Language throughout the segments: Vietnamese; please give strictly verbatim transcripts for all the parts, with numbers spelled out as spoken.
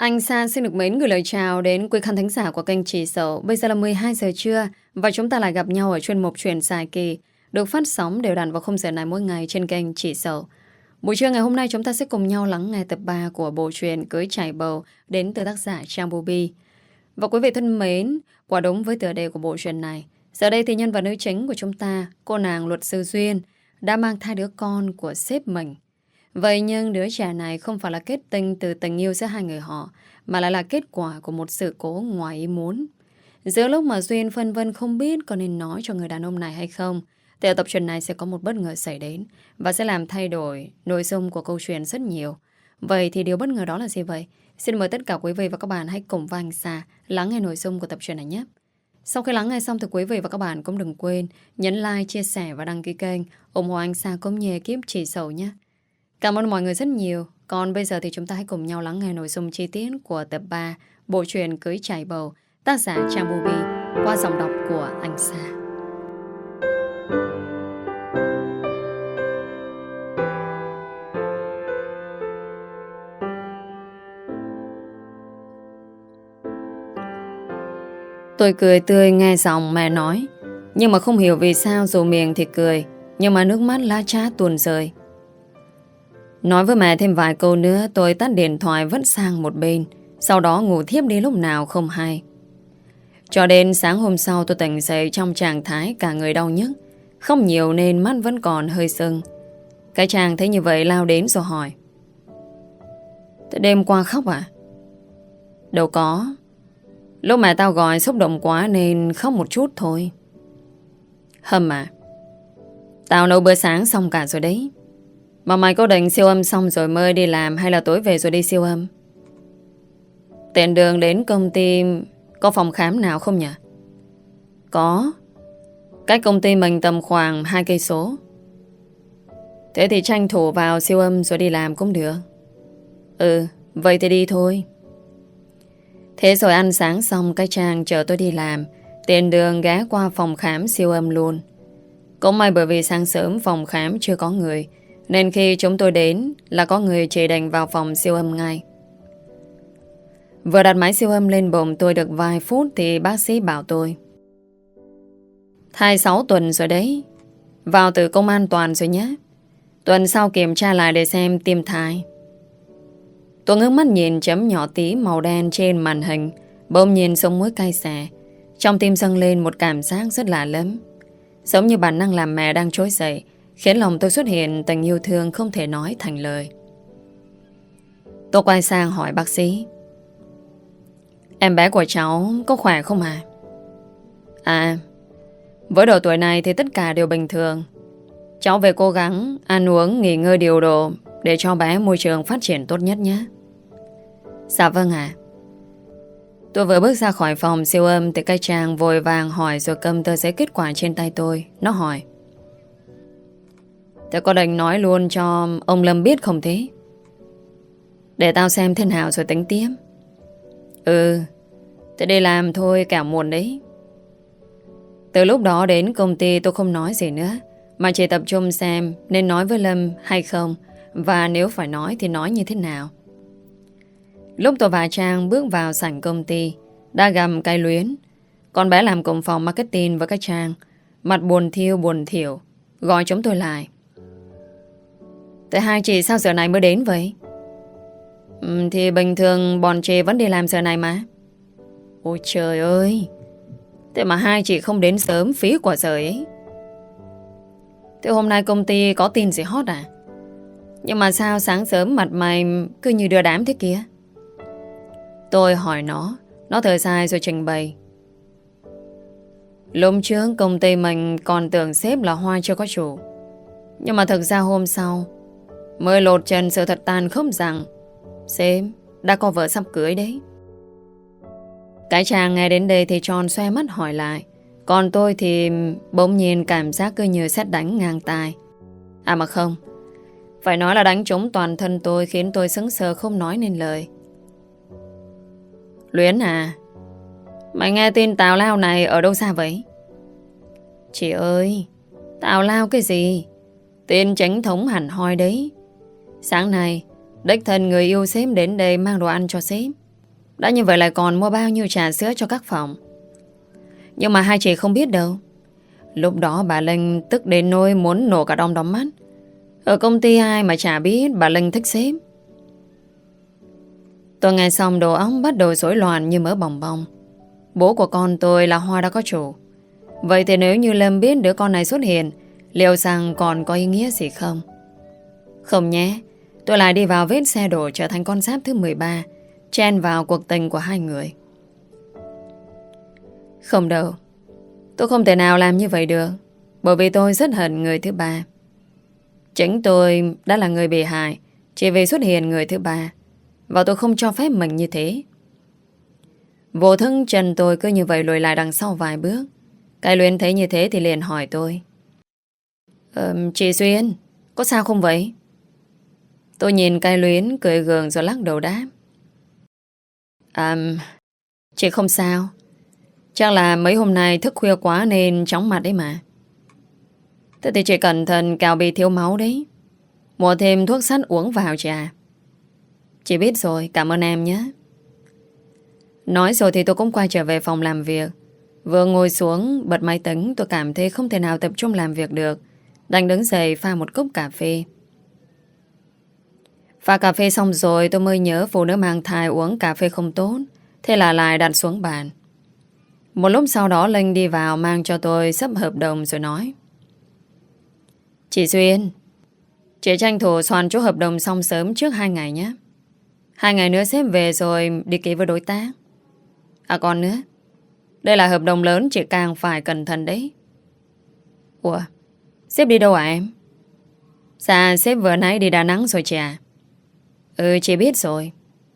Anh Sa xin được mến gửi lời chào đến quý khán thính giả của kênh Chị Sầu. Bây giờ là mười hai giờ trưa và chúng ta lại gặp nhau ở chuyên mục Chuyện dài kỳ được phát sóng đều đặn vào khung giờ này mỗi ngày trên kênh Chị Sầu. Buổi trưa ngày hôm nay chúng ta sẽ cùng nhau lắng nghe tập ba của bộ truyện Cưới Chải Bầu đến từ tác giả Trang Bobby. Và quý vị thân mến, quả đúng với tựa đề của bộ truyện này, giờ đây thì nhân vật nữ chính của chúng ta, cô nàng luật sư Duyên, đã mang thai đứa con của sếp mình. Vậy nhưng đứa trẻ này không phải là kết tinh từ tình yêu giữa hai người họ, mà lại là kết quả của một sự cố ngoài ý muốn. Giữa lúc mà Duyên phân vân không biết có nên nói cho người đàn ông này hay không, thì ở tập truyện này sẽ có một bất ngờ xảy đến và sẽ làm thay đổi nội dung của câu chuyện rất nhiều. Vậy thì điều bất ngờ đó là gì vậy? Xin mời tất cả quý vị và các bạn hãy cùng với anh Sa lắng nghe nội dung của tập truyện này nhé. Sau khi lắng nghe xong thì quý vị và các bạn cũng đừng quên nhấn like, chia sẻ và đăng ký kênh ủng hộ anh Sa cũng như ekip Chị Sầu nhé. Cảm ơn mọi người rất nhiều. Còn bây giờ thì chúng ta hãy cùng nhau lắng nghe nội dung chi tiết của tập ba bộ truyện Cưới Chải Bầu, tác giả Trang Bobby qua giọng đọc của anh Sa. Tôi cười tươi nghe giọng mẹ nói, nhưng mà không hiểu vì sao dù miệng thì cười, nhưng mà nước mắt lá chát tuôn rơi. Nói với mẹ thêm vài câu nữa, tôi tắt điện thoại vứt sang một bên, sau đó ngủ thiếp đi lúc nào không hay. Cho đến sáng hôm sau tôi tỉnh dậy trong trạng thái cả người đau nhức, không nhiều nên mắt vẫn còn hơi sưng. Cái chàng thấy như vậy lao đến rồi hỏi: "Thế đêm qua khóc à?" "Đâu có. Lúc mẹ tao gọi xúc động quá nên khóc một chút thôi." "Hâm à, tao nấu bữa sáng xong cả rồi đấy. Mà mày có định siêu âm xong rồi mới đi làm hay là tối về rồi đi siêu âm?" "Tiện đường đến công ty có phòng khám nào không nhỉ?" "Có. Cách công ty mình tầm khoảng hai cây số." "Thế thì tranh thủ vào siêu âm rồi đi làm cũng được." "Ừ, vậy thì đi thôi." Thế rồi ăn sáng xong cái Trang chở tôi đi làm, tiện đường ghé qua phòng khám siêu âm luôn. Cũng may bởi vì sáng sớm phòng khám chưa có người, nên khi chúng tôi đến là có người chỉ định vào phòng siêu âm ngay. Vừa đặt máy siêu âm lên bụng tôi được vài phút thì bác sĩ bảo tôi: "Thai sáu tuần rồi đấy. Vào tử cung an toàn rồi nhé. Tuần sau kiểm tra lại để xem tim thai." Tôi ngước mắt nhìn chấm nhỏ tí màu đen trên màn hình, bỗng nhìn sống mũi cay xè. Trong tim dâng lên một cảm giác rất lạ lắm, giống như bản năng làm mẹ đang trỗi dậy, khiến lòng tôi xuất hiện tình yêu thương không thể nói thành lời. Tôi quay sang hỏi bác sĩ: "Em bé của cháu có khỏe không à?" "À, với độ tuổi này thì tất cả đều bình thường. Cháu về cố gắng ăn uống, nghỉ ngơi điều độ để cho bé môi trường phát triển tốt nhất nhé." "Dạ vâng ạ." Tôi vừa bước ra khỏi phòng siêu âm thì cái Trang vội vàng hỏi rồi cầm tờ giấy kết quả trên tay tôi. Nó hỏi: "Thế có định nói luôn cho ông Lâm biết không thế?" "Để tao xem thế nào rồi tính tiếp." "Ừ, thế đi làm thôi, kẻo muộn đấy." Từ lúc đó đến công ty tôi không nói gì nữa, mà chỉ tập trung xem nên nói với Lâm hay không, và nếu phải nói thì nói như thế nào. Lúc tôi và Trang bước vào sảnh công ty, đã gặp cái Luyến, con bé làm cùng phòng marketing với cái Trang, mặt buồn thiêu buồn thiểu, gọi chúng tôi lại: "Thế hai chị sao giờ này mới đến vậy?" Ừ, "Thì bình thường bọn chị vẫn đi làm giờ này mà." "Ôi trời ơi, thế mà hai chị không đến sớm phí quả trời ấy." "Thế hôm nay công ty có tin gì hot à? Nhưng mà sao sáng sớm mặt mày cứ như đưa đám thế kia?" Tôi hỏi nó. Nó thở dài rồi trình bày: "Lúc trước công ty mình còn tưởng sếp là hoa chưa có chủ, nhưng mà thực ra hôm sau mới lột trần sự thật tàn khốc rằng sếp đã có vợ sắp cưới đấy." Cái Chàng nghe đến đây thì tròn xoe mắt hỏi lại. Còn tôi thì bỗng nhiên cảm giác cứ như sét đánh ngang tai. À mà không, phải nói là đánh trúng toàn thân tôi, khiến tôi sững sờ không nói nên lời. "Luyến à, mày nghe tin tào lao này ở đâu xa vậy?" "Chị ơi, tào lao cái gì? Tin chính thống hẳn hoi đấy. Sáng nay đích thân người yêu sếp đến đây mang đồ ăn cho sếp. Đã như vậy lại còn mua bao nhiêu trà sữa cho các phòng. Nhưng mà hai chị không biết đâu. Lúc đó bà Linh tức đến nỗi muốn nổ cả đom đóm mắt. Ở công ty ai mà chả biết bà Linh thích sếp. Tôi nghe xong đầu óc bắt đầu rối loạn như mỡ bòng bong. Bố của con tôi là Hoa đã có chủ. Vậy thì nếu như Lâm biết đứa con này xuất hiện, liệu rằng còn có ý nghĩa gì không? Không nhé. Tôi lại đi vào vết xe đổ trở thành con giáp thứ mười ba, chen vào cuộc tình của hai người. Không đâu. Tôi không thể nào làm như vậy được, bởi vì tôi rất hận người thứ ba. Chính tôi đã là người bị hại chỉ vì xuất hiện người thứ ba, và tôi không cho phép mình như thế. Vô thức chân tôi cứ như vậy lùi lại đằng sau vài bước. Cái Luyến thấy như thế thì liền hỏi tôi: ờ, Chị Duyên, có sao không vậy? Tôi nhìn cái Luyến cười gượng rồi lắc đầu đáp: À, chị không sao. Chắc là mấy hôm nay thức khuya quá nên chóng mặt đấy mà. Thế thì chị cẩn thận cào bị thiếu máu đấy. Mua thêm thuốc sắt uống vào chị à. Chị biết rồi, cảm ơn em nhé. Nói rồi thì tôi cũng quay trở về phòng làm việc. Vừa ngồi xuống bật máy tính, tôi cảm thấy không thể nào tập trung làm việc được, đành đứng dậy pha một cốc cà phê. Pha cà phê xong rồi tôi mới nhớ phụ nữ mang thai uống cà phê không tốt. Thế là lại đặt xuống bàn. Một lúc sau đó Linh đi vào mang cho tôi sấp hợp đồng rồi nói: Chị Duyên, chị tranh thủ soạn chỗ hợp đồng xong sớm trước hai ngày nhé. Hai ngày nữa sếp về rồi đi ký với đối tác. À còn nữa, đây là hợp đồng lớn, chị càng phải cẩn thận đấy. Ủa, sếp đi đâu à em? Dạ sếp vừa nãy đi Đà Nẵng rồi chị à. Ừ chị biết rồi.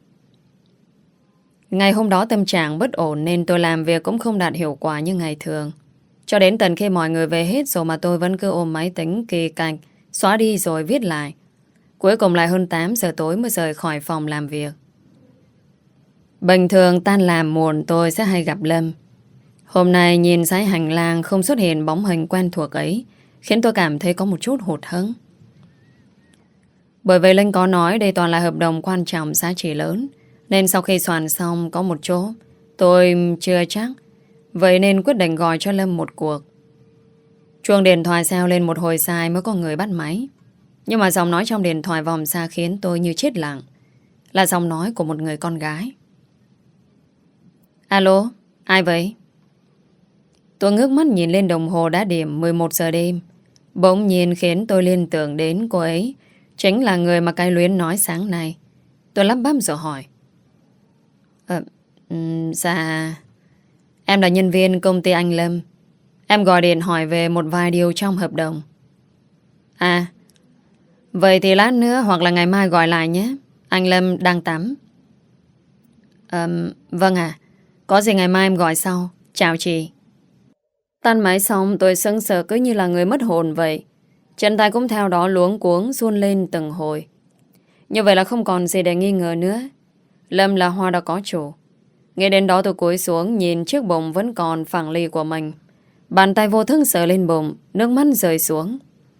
Ngày hôm đó tâm trạng bất ổn nên tôi làm việc cũng không đạt hiệu quả như ngày thường. Cho đến tận khi mọi người về hết rồi mà tôi vẫn cứ ôm máy tính kỳ cạch, xóa đi rồi viết lại. Cuối cùng lại hơn tám giờ tối mới rời khỏi phòng làm việc. Bình thường tan làm muộn tôi sẽ hay gặp Lâm. Hôm nay nhìn dãy hành lang không xuất hiện bóng hình quen thuộc ấy, khiến tôi cảm thấy có một chút hụt hẫng. Bởi vì Linh có nói đây toàn là hợp đồng quan trọng giá trị lớn, nên sau khi soạn xong có một chỗ tôi chưa chắc, vậy nên quyết định gọi cho Lâm một cuộc. Chuông điện thoại reo lên một hồi dài mới có người bắt máy. Nhưng mà giọng nói trong điện thoại vòng xa khiến tôi như chết lặng. Là giọng nói của một người con gái. Alo, ai vậy? Tôi ngước mắt nhìn lên đồng hồ đã điểm mười một giờ đêm. Bỗng nhiên khiến tôi liên tưởng đến cô ấy chính là người mà cái Luyến nói sáng nay. Tôi lắp bắp rồi hỏi: Ờ, um, dạ em là nhân viên công ty anh Lâm. Em gọi điện hỏi về một vài điều trong hợp đồng. À, vậy thì lát nữa hoặc là ngày mai gọi lại nhé. Anh Lâm đang tắm. um, Vâng ạ. Có gì ngày mai em gọi sau. Chào chị. Tắt máy xong tôi sững sờ cứ như là người mất hồn vậy. Chân tay cũng theo đó luống cuống run lên từng hồi. Như vậy là không còn gì để nghi ngờ nữa. Lâm là Hoa đã có chủ. Nghe đến đó tôi cúi xuống nhìn chiếc bụng vẫn còn phẳng lì của mình. Bàn tay vô thức sờ lên bụng, nước mắt rơi xuống.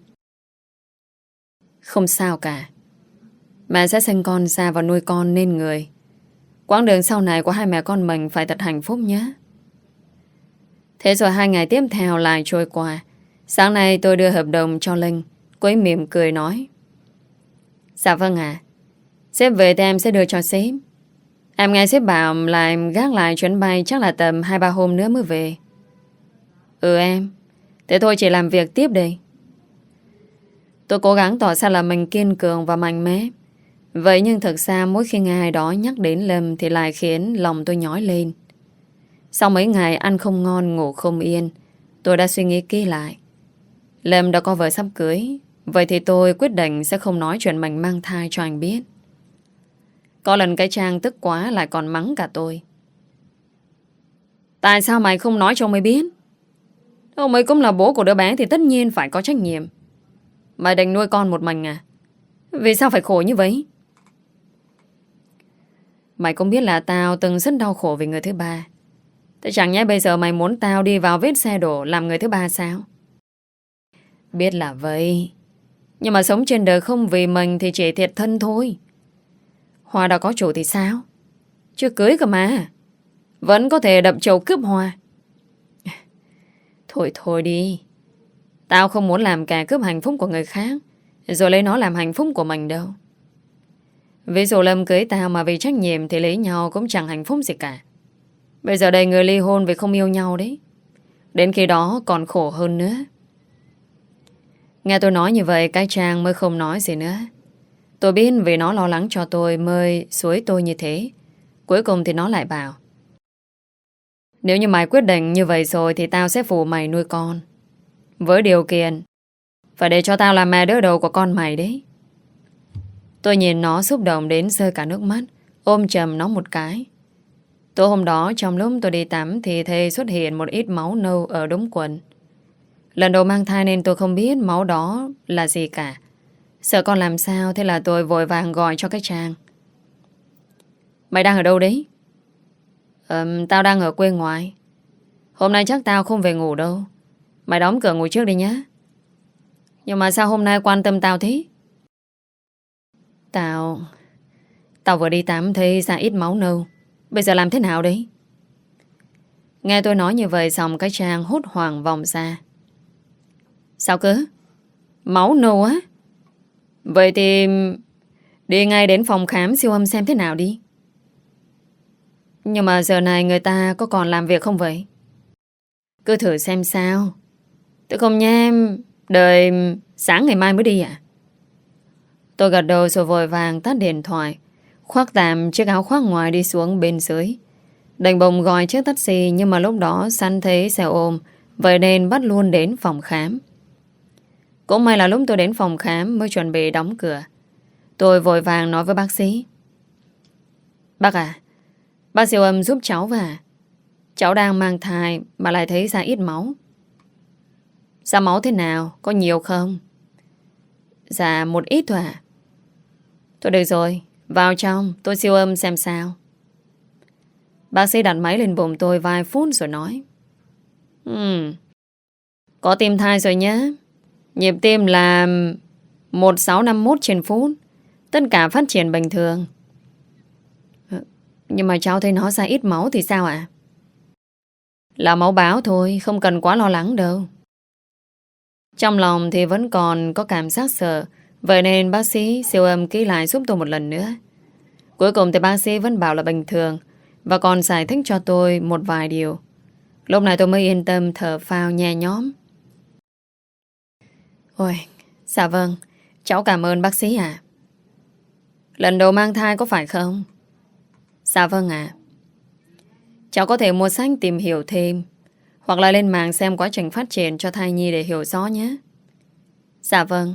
Không sao cả. Mẹ sẽ sinh con ra và nuôi con nên người. Quãng đường sau này của hai mẹ con mình phải thật hạnh phúc nhé. Thế rồi hai ngày tiếp theo lại trôi qua. Sáng nay tôi đưa hợp đồng cho Linh. Cô ấy mỉm cười nói: Dạ vâng ạ. Sếp về thì em sẽ đưa cho sếp. Em nghe sếp bảo là em gác lại chuyến bay chắc là tầm hai ba hôm nữa mới về. Ừ em. Thế thôi chị làm việc tiếp đi. Tôi cố gắng tỏ ra là mình kiên cường và mạnh mẽ. Vậy nhưng thực ra mỗi khi nghe ai đó nhắc đến Lâm thì lại khiến lòng tôi nhói lên. Sau mấy ngày ăn không ngon ngủ không yên, tôi đã suy nghĩ kỹ lại. Lâm đã có vợ sắp cưới, vậy thì tôi quyết định sẽ không nói chuyện mình mang thai cho anh biết. Có lần cái Trang tức quá lại còn mắng cả tôi. Tại sao mày không nói cho mày biết? Ông ấy cũng là bố của đứa bé thì tất nhiên phải có trách nhiệm. Mày định nuôi con một mình à? Vì sao phải khổ như vậy? Mày cũng biết là tao từng rất đau khổ vì người thứ ba. Thế chẳng nhẽ bây giờ mày muốn tao đi vào vết xe đổ làm người thứ ba sao? Biết là vậy. Nhưng mà sống trên đời không vì mình thì chỉ thiệt thân thôi. Hoa đã có chủ thì sao? Chưa cưới cơ mà. Vẫn có thể đập chầu cướp hoa. Thôi thôi đi. Tao không muốn làm kẻ cướp hạnh phúc của người khác rồi lấy nó làm hạnh phúc của mình đâu. Ví dụ Lâm cưới tao mà vì trách nhiệm thì lấy nhau cũng chẳng hạnh phúc gì cả. Bây giờ đây người ly hôn vì không yêu nhau đấy. Đến khi đó còn khổ hơn nữa. Nghe tôi nói như vậy, cái Trang mới không nói gì nữa. Tôi biết vì nó lo lắng cho tôi mới xúi tôi như thế. Cuối cùng thì nó lại bảo: nếu như mày quyết định như vậy rồi thì tao sẽ phụ mày nuôi con, với điều kiện phải để cho tao làm mẹ đỡ đầu của con mày đấy. Tôi nhìn nó xúc động đến rơi cả nước mắt, ôm chầm nó một cái. Tối hôm đó trong lúc tôi đi tắm thì thấy xuất hiện một ít máu nâu ở đống quần. Lần đầu mang thai nên tôi không biết máu đó là gì cả. Sợ con làm sao, thế là tôi vội vàng gọi cho cái Trang. Mày đang ở đâu đấy? Ừm, tao đang ở quê ngoài. Hôm nay chắc tao không về ngủ đâu. Mày đóng cửa ngủ trước đi nhé. Nhưng mà sao hôm nay quan tâm tao thế? Tao... Tao vừa đi tắm thấy ra ít máu nâu. Bây giờ làm thế nào đấy? Nghe tôi nói như vậy xong cái Trang hốt hoảng vòng ra. Sao cơ? Máu nâu á? Vậy thì đi ngay đến phòng khám siêu âm xem thế nào đi. Nhưng mà giờ này người ta có còn làm việc không vậy? Cứ thử xem sao. Tôi không nha em. Đợi sáng ngày mai mới đi à? Tôi gật đầu rồi vội vàng tắt điện thoại, khoác tạm chiếc áo khoác ngoài đi xuống bên dưới. Đành bồng gọi chiếc taxi. Nhưng mà lúc đó săn thấy xe ôm, vậy nên bắt luôn đến phòng khám. Cũng may là lúc tôi đến phòng khám mới chuẩn bị đóng cửa. Tôi vội vàng nói với bác sĩ: bác à, bác siêu âm giúp cháu và cháu đang mang thai mà lại thấy ra ít máu. Ra máu thế nào? Có nhiều không? Dạ một ít thôi à. Thôi được rồi, vào trong tôi siêu âm xem sao. Bác sĩ đặt máy lên bụng tôi vài phút rồi nói: Ừm, có tim thai rồi nhé. Nhịp tim là một nghìn sáu trăm năm mươi mốt trên phút. Tất cả phát triển bình thường. Nhưng mà cháu thấy nó ra ít máu thì sao ạ? Là máu báo thôi, không cần quá lo lắng đâu. Trong lòng thì vẫn còn có cảm giác sợ. Vậy nên bác sĩ siêu âm ký lại giúp tôi một lần nữa. Cuối cùng thì bác sĩ vẫn bảo là bình thường, và còn giải thích cho tôi một vài điều. Lúc này tôi mới yên tâm thở phào nhẹ nhõm. Ôi, dạ vâng, cháu cảm ơn bác sĩ ạ. Lần đầu mang thai có phải không? Dạ vâng ạ. Cháu có thể mua sách tìm hiểu thêm, hoặc là lên mạng xem quá trình phát triển cho thai nhi để hiểu rõ nhé. Dạ vâng.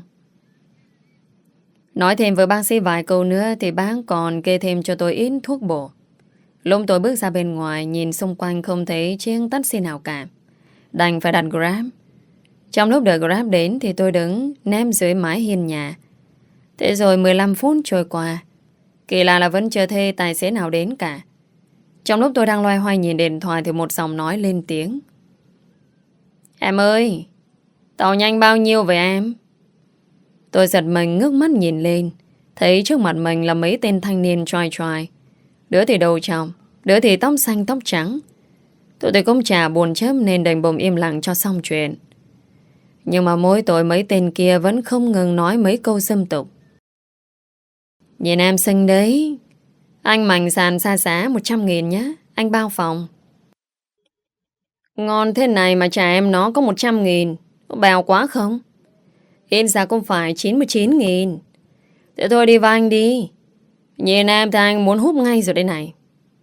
Nói thêm với bác sĩ vài câu nữa thì bác còn kê thêm cho tôi ít thuốc bổ. Lúc tôi bước ra bên ngoài, nhìn xung quanh không thấy chiếc taxi nào cả, đành phải đặt Grab. Trong lúc đợi Grab đến thì tôi đứng ném dưới mái hiên nhà. Thế rồi mười lăm phút trôi qua, kỳ lạ là vẫn chưa thấy tài xế nào đến cả. Trong lúc tôi đang loay hoay nhìn điện thoại thì một giọng nói lên tiếng: Em ơi, tàu nhanh bao nhiêu vậy em? Tôi giật mình ngước mắt nhìn lên, thấy trước mặt mình là mấy tên thanh niên trai trai. Đứa thì đầu trọc, đứa thì tóc xanh tóc trắng. Tôi thì cũng chả buồn chớp nên đành bồm im lặng cho xong chuyện. Nhưng mà mỗi tội mấy tên kia vẫn không ngừng nói mấy câu xâm tục. Nhìn em xinh đấy, anh mảnh sàn xa xá một trăm nghìn nhé, anh bao phòng. Ngon thế này mà trả em nó có một trăm nghìn, có bèo quá không? Ít ra cũng phải chín mươi chín nghìn. Thế thôi đi với anh đi. Nhìn em thì anh muốn húp ngay rồi đây này.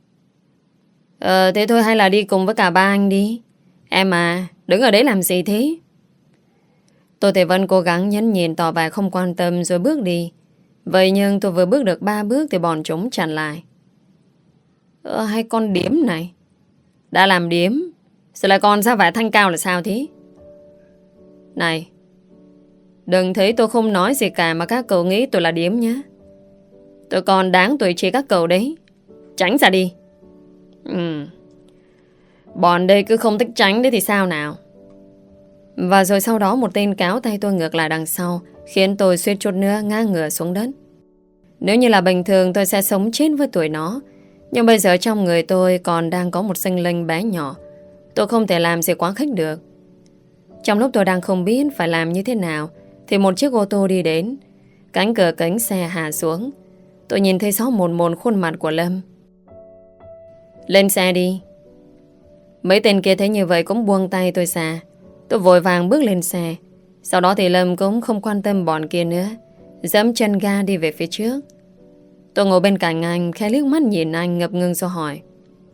Ờ thế thôi hay là đi cùng với cả ba anh đi. Em à, đứng ở đấy làm gì thế? Tôi thì vẫn cố gắng nhẫn nhịn tỏ vẻ không quan tâm rồi bước đi. Vậy nhưng tôi vừa bước được ba bước thì bọn chúng chặn lại. Ờ hay con điếm này. Đã làm điếm rồi lại còn ra vẻ thanh cao là sao thế? Này, đừng thấy tôi không nói gì cả mà các cậu nghĩ tôi là điếm nhé. Tôi còn đáng tuổi trí các cậu đấy. Tránh ra đi. Ừ. Bọn đây cứ không thích tránh đấy thì sao nào. Và rồi sau đó một tên kéo tay tôi ngược lại đằng sau, khiến tôi suýt chút nữa ngã ngửa xuống đất. Nếu như là bình thường tôi sẽ sống chết với tuổi nó, Nhưng bây giờ trong người tôi còn đang có một sinh linh bé nhỏ. Tôi không thể làm gì quá khích được. Trong lúc tôi đang không biết phải làm như thế nào thì một chiếc ô tô đi đến. Cánh cửa kính xe hạ xuống. Tôi nhìn thấy rõ mồn một khuôn mặt của Lâm. Lên xe đi. Mấy tên kia thấy như vậy cũng buông tay tôi xa. Tôi vội vàng bước lên xe. Sau đó thì Lâm cũng không quan tâm bọn kia nữa, giẫm chân ga đi về phía trước. Tôi ngồi bên cạnh anh, khẽ liếc mắt nhìn anh ngập ngừng rồi hỏi: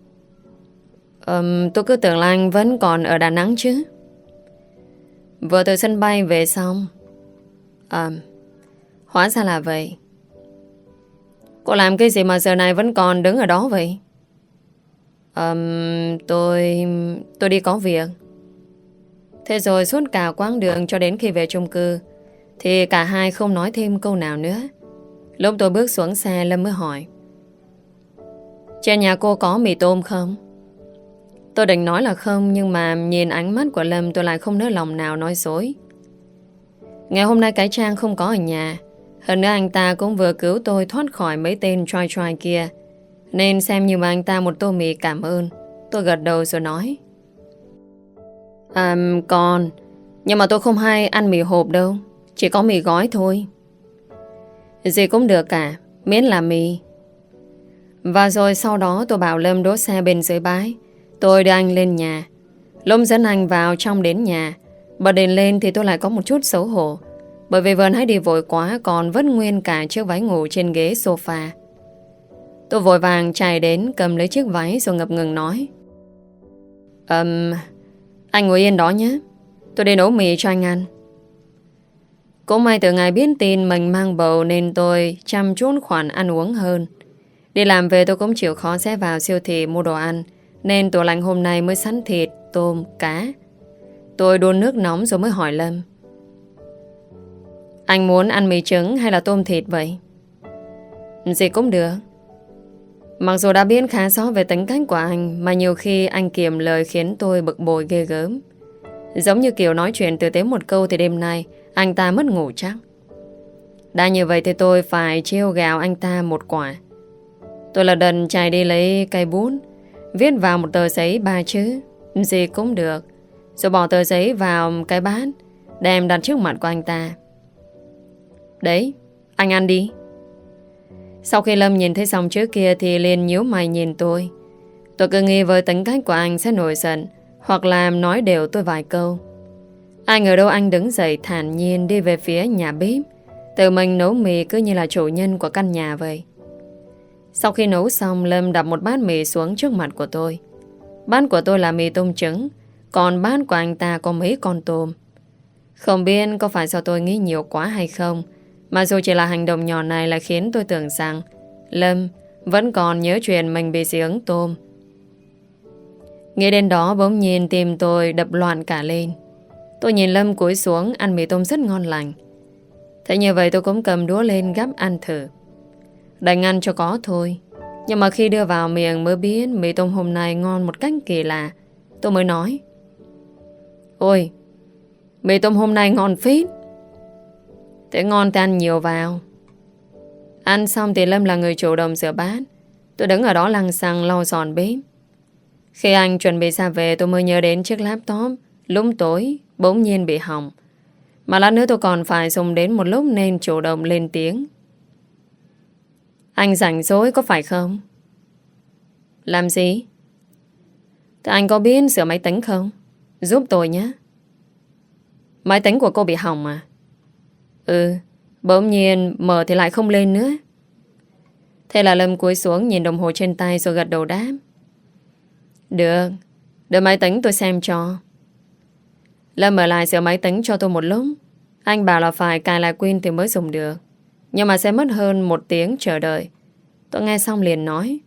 um, Tôi cứ tưởng là anh vẫn còn ở Đà Nẵng chứ. Vừa từ sân bay về xong. um, Hóa ra là vậy. Cô làm cái gì mà giờ này vẫn còn đứng ở đó vậy? um, Tôi... Tôi đi có việc. Thế rồi suốt cả quãng đường cho đến khi về chung cư thì cả hai không nói thêm câu nào nữa. Lúc tôi bước xuống xe, Lâm mới hỏi: trên nhà cô có mì tôm không? Tôi định nói là không, nhưng mà nhìn ánh mắt của Lâm tôi lại không nỡ lòng nào nói dối. Ngày hôm nay cái Trang không có ở nhà. Hơn nữa anh ta cũng vừa cứu tôi thoát khỏi mấy tên trai trai kia, nên xem như mà anh ta một tô mì cảm ơn. Tôi gật đầu rồi nói: À còn Nhưng mà tôi không hay ăn mì hộp đâu, chỉ có mì gói thôi. Gì cũng được cả, miễn là mì. Và rồi sau đó tôi bảo Lâm đỗ xe bên dưới bãi. Tôi đưa anh lên nhà. Lúc dẫn anh vào trong đến nhà, bật đèn lên thì tôi lại có một chút xấu hổ, bởi vì vừa nãy đi vội quá còn vứt nguyên cả chiếc váy ngủ trên ghế sofa. Tôi vội vàng chạy đến cầm lấy chiếc váy rồi ngập ngừng nói: um, Anh ngồi yên đó nhé, tôi đi nấu mì cho anh ăn. Cũng may từ ngày biết tin mình mang bầu nên tôi chăm chút khoản ăn uống hơn. Đi làm về tôi cũng chịu khó sẽ vào siêu thị mua đồ ăn, nên tủ lạnh hôm nay mới sẵn thịt, tôm, cá. Tôi đun nước nóng rồi mới hỏi Lâm: Anh muốn ăn mì trứng hay là tôm thịt vậy? Gì cũng được. Mặc dù đã biết khá rõ về tính cách của anh, mà nhiều khi anh kiềm lời khiến tôi bực bội ghê gớm. Giống như kiểu nói chuyện tử tế một câu thì đêm nay anh ta mất ngủ chắc. Đã như vậy thì tôi phải trêu gào anh ta một quả. Tôi là đần chạy đi lấy cây bút, viết vào một tờ giấy ba chữ: gì cũng được, rồi bỏ tờ giấy vào cái bát, đem đặt trước mặt của anh ta. Đấy, anh ăn đi. Sau khi Lâm nhìn thấy xong trước kia thì liền nhíu mày nhìn tôi. Tôi cứ nghi với tính cách của anh sẽ nổi giận, hoặc làm nói đều tôi vài câu. Ai ngờ đâu anh đứng dậy thản nhiên đi về phía nhà bếp, tự mình nấu mì cứ như là chủ nhân của căn nhà vậy. Sau khi nấu xong, Lâm đặt một bát mì xuống trước mặt của tôi. Bát của tôi là mì tôm trứng, còn bát của anh ta có mấy con tôm. Không biết có phải do tôi nghĩ nhiều quá hay không, mà dù chỉ là hành động nhỏ này là khiến tôi tưởng rằng Lâm vẫn còn nhớ chuyện mình bị dị ứng tôm. Nghĩ đến đó bỗng nhiên tim tôi đập loạn cả lên. Tôi nhìn Lâm cúi xuống ăn mì tôm rất ngon lành. Thế như vậy tôi cũng cầm đũa lên gắp ăn thử. Đành ăn cho có thôi. Nhưng mà khi đưa vào miệng mới biết mì tôm hôm nay ngon một cách kỳ lạ. Tôi mới nói: Ôi, mì tôm hôm nay ngon phết. Thế ngon thì ăn nhiều vào. Ăn xong thì Lâm là người chủ động rửa bát. Tôi đứng ở đó lằng xằng lau dọn bếp. Khi anh chuẩn bị ra về tôi mới nhớ đến chiếc laptop lúc tối bỗng nhiên bị hỏng. Mà lát nữa tôi còn phải dùng đến một lúc nên chủ động lên tiếng: Anh rảnh rỗi có phải không? Làm gì? Thế anh có biết sửa máy tính không? Giúp tôi nhé. Máy tính của cô bị hỏng à? Ừ, bỗng nhiên mở thì lại không lên nữa. Thế là Lâm cúi xuống nhìn đồng hồ trên tay rồi gật đầu đáp: Được, để máy tính tôi xem cho. Lâm mở lại sửa máy tính cho tôi một lúc. Anh bảo là phải cài lại Win thì mới dùng được, nhưng mà sẽ mất hơn một tiếng chờ đợi. Tôi nghe xong liền nói: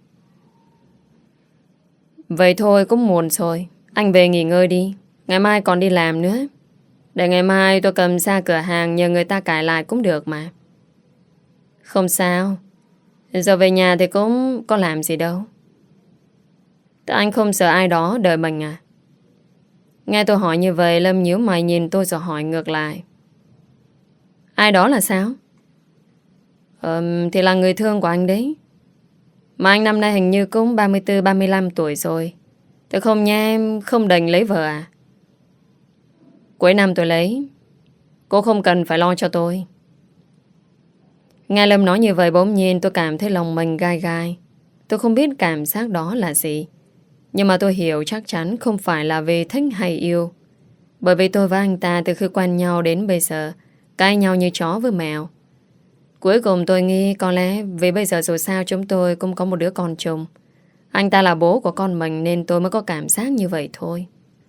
Vậy thôi cũng muộn rồi, anh về nghỉ ngơi đi, ngày mai còn đi làm nữa. Để ngày mai tôi cầm ra cửa hàng nhờ người ta cài lại cũng được mà. Không sao, giờ về nhà thì cũng có làm gì đâu. Thế anh không sợ ai đó đợi mình à? Nghe tôi hỏi như vậy, Lâm nhíu mày nhìn tôi rồi hỏi ngược lại: Ai đó là sao? Ờ, thì là người thương của anh đấy. Mà anh năm nay hình như cũng ba mươi tư ba mươi lăm tuổi rồi. Thế không nha, em không định lấy vợ à? Cuối năm tôi lấy. Cô không cần phải lo cho tôi. Nghe Lâm nói như vậy bỗng nhiên tôi cảm thấy lòng mình gai gai. Tôi không biết cảm giác đó là gì. Nhưng mà tôi hiểu chắc chắn không phải là vì thích hay yêu. Bởi vì tôi và anh ta từ khi quen nhau đến bây giờ cãi nhau như chó với mèo. Cuối cùng tôi nghĩ có lẽ vì bây giờ dù sao chúng tôi cũng có một đứa con chung. Anh ta là bố của con mình nên tôi mới có cảm giác như vậy thôi.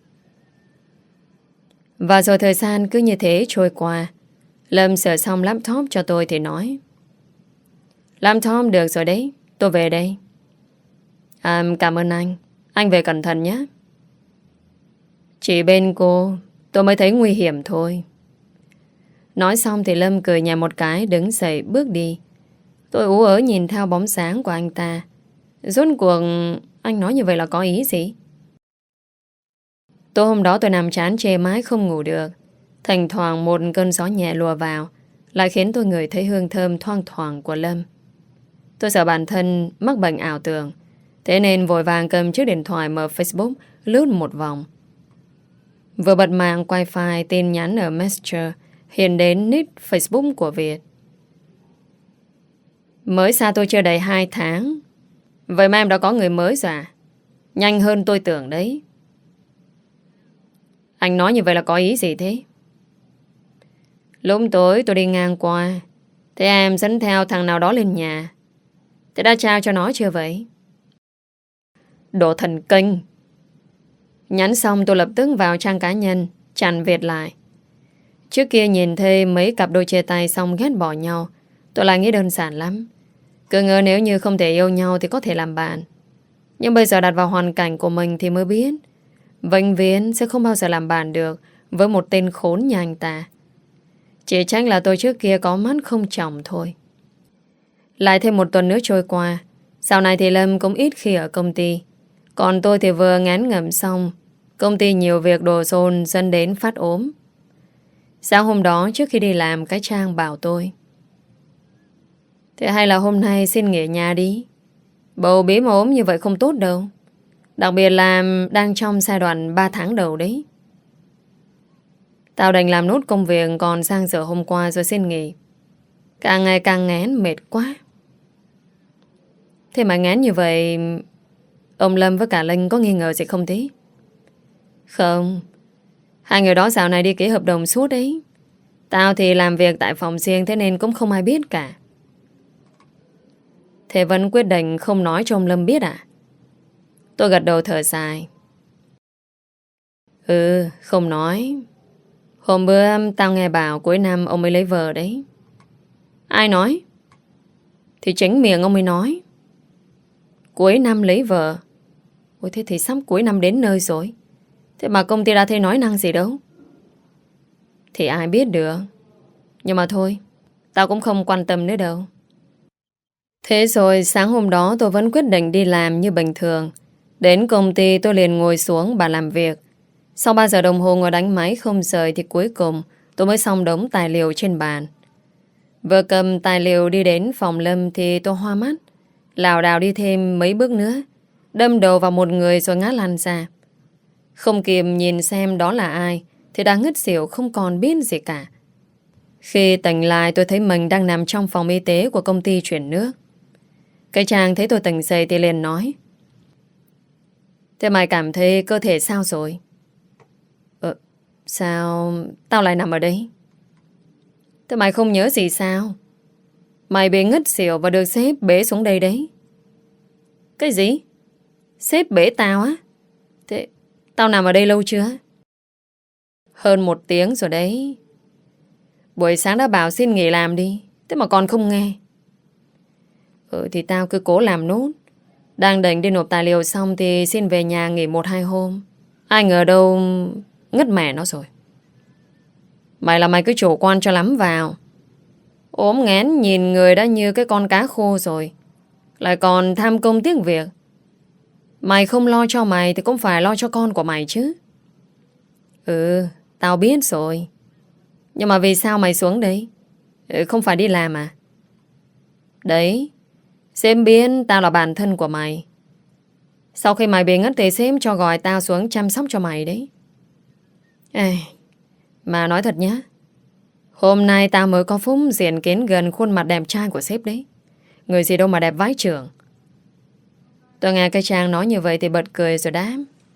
Và rồi thời gian cứ như thế trôi qua. Lâm sửa xong laptop cho tôi thì nói: Laptop được rồi đấy, tôi về đây. À, cảm ơn anh. Anh về cẩn thận nhé. Chỉ bên cô tôi mới thấy nguy hiểm thôi. Nói xong thì Lâm cười nhẹ một cái, đứng dậy bước đi. Tôi ú ớ nhìn theo bóng sáng của anh ta. Rốt cuộc anh nói như vậy là có ý gì? Tối hôm đó tôi nằm chán chê mãi không ngủ được. Thỉnh thoảng một cơn gió nhẹ lùa vào lại khiến tôi ngửi thấy hương thơm thoang thoảng của Lâm. Tôi sợ bản thân mắc bệnh ảo tưởng, thế nên vội vàng cầm chiếc điện thoại mở Facebook lướt một vòng. Vừa bật mạng wifi, tin nhắn ở Messenger hiện đến nick Facebook của Việt. Mới xa tôi chưa đầy hai tháng. Vậy mà em đã có người mới rồi à? Nhanh hơn tôi tưởng đấy. Anh nói như vậy là có ý gì thế? Lúc tối tôi đi ngang qua, thế em dẫn theo thằng nào đó lên nhà. Thế đã trao cho nó chưa vậy? Đồ thần kinh. Nhắn xong tôi lập tức vào trang cá nhân chặn Việt lại. Trước kia nhìn thấy mấy cặp đôi chia tay xong ghét bỏ nhau, tôi lại nghĩ đơn giản lắm. Cứ ngờ nếu như không thể yêu nhau thì có thể làm bạn. Nhưng bây giờ đặt vào hoàn cảnh của mình thì mới biết vĩnh viễn sẽ không bao giờ làm bạn được với một tên khốn như anh ta. Chỉ trách là tôi trước kia có mắt không trọng thôi. Lại thêm một tuần nữa trôi qua. Sau này thì Lâm cũng ít khi ở công ty. Còn tôi thì vừa ngán ngẩm xong, công ty nhiều việc đồ dồn dẫn đến phát ốm. Sáng hôm đó trước khi đi làm, cái Trang bảo tôi: Thế hay là hôm nay xin nghỉ nhà đi. Bầu bí mà ốm như vậy không tốt đâu. Đặc biệt là đang trong giai đoạn ba tháng đầu đấy. Tao đành làm nốt công việc còn sang giờ hôm qua rồi xin nghỉ. Càng ngày càng ngán mệt quá. Thế mà ngán như vậy, ông Lâm với cả Linh có nghi ngờ gì không thế? Không. Hai người đó dạo này đi ký hợp đồng suốt đấy. Tao thì làm việc tại phòng riêng, thế nên cũng không ai biết cả. Thế vẫn quyết định không nói cho ông Lâm biết à? Tôi gật đầu thở dài. Ừ, không nói. Hôm bữa tao nghe bảo cuối năm ông mới lấy vợ đấy. Ai nói? Thì chính miệng ông mới nói. Cuối năm lấy vợ? Ôi thế thì sắp cuối năm đến nơi rồi. Thế mà công ty đã thấy nói năng gì đâu. Thì ai biết được. Nhưng mà thôi, tao cũng không quan tâm nữa đâu. Thế rồi sáng hôm đó tôi vẫn quyết định đi làm như bình thường. Đến công ty tôi liền ngồi xuống bàn làm việc. Sau ba giờ đồng hồ ngồi đánh máy không rời thì cuối cùng tôi mới xong đống tài liệu trên bàn. Vừa cầm tài liệu đi đến phòng Lâm thì tôi hoa mắt. Lảo đảo đi thêm mấy bước nữa, đâm đầu vào một người rồi ngã lăn ra. Không kịp nhìn xem đó là ai thì đã ngất xỉu không còn biết gì cả. Khi tỉnh lại tôi thấy mình đang nằm trong phòng y tế của công ty chuyển nước. Cái chàng thấy tôi tỉnh dậy thì liền nói: Thế mày cảm thấy cơ thể sao rồi? Ờ, sao tao lại nằm ở đây? Thế mày không nhớ gì sao? Mày bị ngất xỉu và được sếp bế xuống đây đấy. Cái gì? Sếp bế tao á? Thế tao nằm ở đây lâu chưa? Hơn một tiếng rồi đấy. Buổi sáng đã bảo xin nghỉ làm đi, thế mà còn không nghe. Ừ thì tao cứ cố làm nốt. Đang định đi nộp tài liệu xong thì xin về nhà nghỉ một hai hôm. Ai ngờ đâu ngất mẹ nó rồi. Mày là mày cứ chủ quan cho lắm vào. Ốm ngén nhìn người đã như cái con cá khô rồi, lại còn tham công tiếc việc. Mày không lo cho mày thì cũng phải lo cho con của mày chứ. Ừ, tao biết rồi. Nhưng mà vì sao mày xuống đấy? Ừ, không phải đi làm à? Đấy, Sếp biết tao là bạn thân của mày. Sau khi mày bị ngất thì sếp cho gọi tao xuống chăm sóc cho mày đấy. Ê, mà nói thật nhá, hôm nay tao mới có phúc diện kiến gần khuôn mặt đẹp trai của sếp đấy. Người gì đâu mà đẹp vãi chưởng. Tôi nghe cái Trang nói như vậy thì bật cười rồi đáp.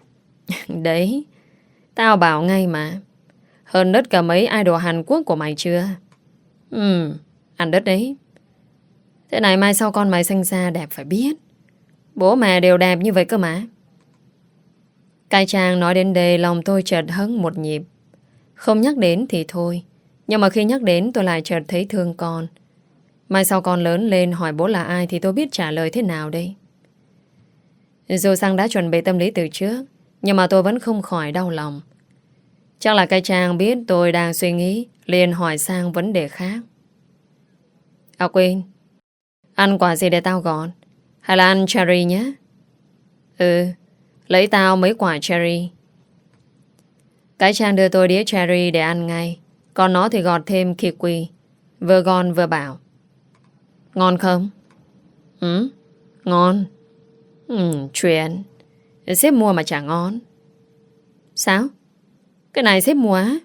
Đấy, tao bảo ngay mà. Hơn đất cả mấy idol Hàn Quốc của mày chưa? Ừ, ăn đất đấy. Thế này mai sau con mày sinh ra đẹp phải biết. Bố mẹ đều đẹp như vậy cơ mà. Cái Trang nói đến đây lòng tôi chợt hững một nhịp. Không nhắc đến thì thôi, nhưng mà khi nhắc đến tôi lại chợt thấy thương con. Mai sau con lớn lên hỏi bố là ai thì tôi biết trả lời thế nào đây. Dù Sang đã chuẩn bị tâm lý từ trước, nhưng mà tôi vẫn không khỏi đau lòng. Chắc là cái Trang biết tôi đang suy nghĩ, liền hỏi sang vấn đề khác. À quên, ăn quả gì để tao gọn? Hay là ăn cherry nhé? Ừ, lấy tao mấy quả cherry. Cái Trang đưa tôi đĩa cherry để ăn ngay. Còn nó thì gọt thêm kiwi. Vừa gòn vừa bảo. Ngon không? Ừ, ngon. Ừ, chuyện sếp mua mà chả ngon. Sao? Cái này sếp mua á?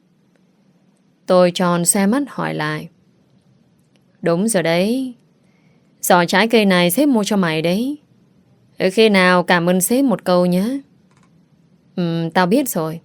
Tôi tròn xe mắt hỏi lại. Đúng rồi đấy. Giỏ trái cây này sếp mua cho mày đấy. Khi nào cảm ơn sếp một câu nhé. Ừ, tao biết rồi.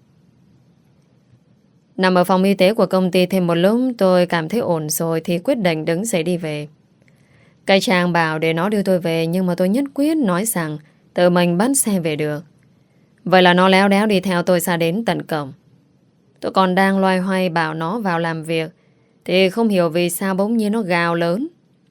Nằm ở phòng y tế của công ty thêm một lúc tôi cảm thấy ổn rồi thì quyết định đứng dậy đi về. Cái Trang bảo để nó đưa tôi về nhưng mà tôi nhất quyết nói rằng tự mình bắt xe về được. Vậy là nó léo đéo đi theo tôi xa đến tận cổng. Tôi còn đang loay hoay bảo nó vào làm việc thì không hiểu vì sao bỗng nhiên nó gào lớn.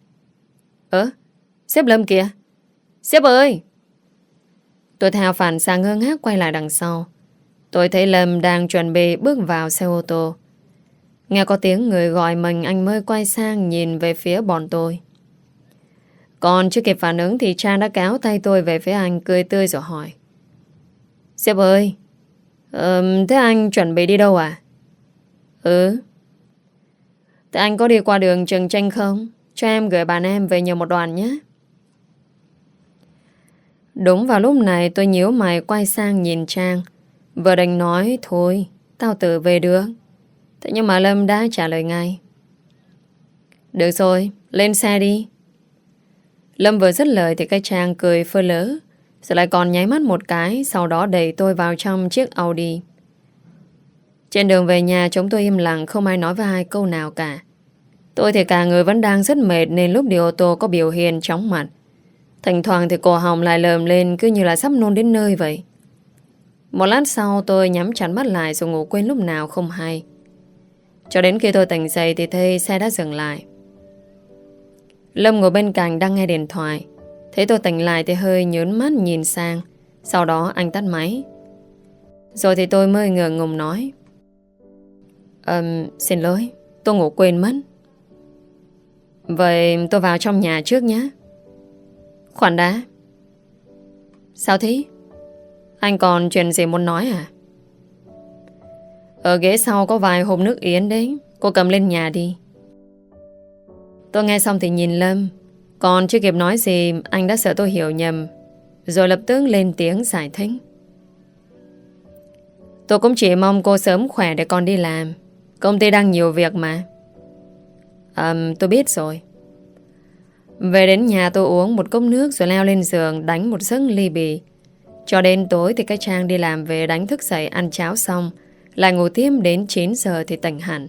Ơ, sếp Lâm kìa. Sếp ơi! Tôi theo phản xạ ngơ ngác quay lại đằng sau. Tôi thấy Lâm đang chuẩn bị bước vào xe ô tô. Nghe có tiếng người gọi mình, anh mới quay sang nhìn về phía bọn tôi. Còn chưa kịp phản ứng thì Trang đã kéo tay tôi về phía anh, cười tươi rồi hỏi. Sếp ơi, ờ, thế anh chuẩn bị đi đâu à? Ừ. Thế anh có đi qua đường Trần Tranh không? Cho em gửi bạn em về nhờ một đoàn nhé. Đúng vào lúc này tôi nhíu mày quay sang nhìn Trang. Vừa định nói thôi, tao tự về được. Thế nhưng mà Lâm đã trả lời ngay. Được rồi, lên xe đi. Lâm vừa dứt lời thì cái Trang cười phơ lớ, rồi lại còn nháy mắt một cái, sau đó đẩy tôi vào trong chiếc Audi. Trên đường về nhà chúng tôi im lặng, không ai nói với ai câu nào cả. Tôi thì cả người vẫn đang rất mệt nên lúc đi ô tô có biểu hiện chóng mặt. Thỉnh thoảng thì cổ họng lại lờm lên cứ như là sắp nôn đến nơi vậy. Một lát sau tôi nhắm chặt mắt lại rồi ngủ quên lúc nào không hay. Cho đến khi tôi tỉnh dậy thì thấy xe đã dừng lại. Lâm ngồi bên cạnh đang nghe điện thoại. Thấy tôi tỉnh lại thì hơi nhớn mắt nhìn sang. Sau đó anh tắt máy. Rồi thì tôi mới ngờ ngùng nói. um, Xin lỗi, tôi ngủ quên mất. Vậy tôi vào trong nhà trước nhé. Khoan đã. Sao thế? Anh còn chuyện gì muốn nói à? Ở ghế sau có vài hộp nước yến đấy, cô cầm lên nhà đi. Tôi nghe xong thì nhìn Lâm. Còn chưa kịp nói gì anh đã sợ tôi hiểu nhầm, rồi lập tức lên tiếng giải thích. Tôi cũng chỉ mong cô sớm khỏe để con đi làm. Công ty đang nhiều việc mà. À, tôi biết rồi. Về đến nhà tôi uống một cốc nước rồi leo lên giường đánh một giấc ly bì. Cho đến tối thì cái Trang đi làm về đánh thức dậy ăn cháo xong, lại ngủ tiếp đến chín giờ thì tỉnh hẳn.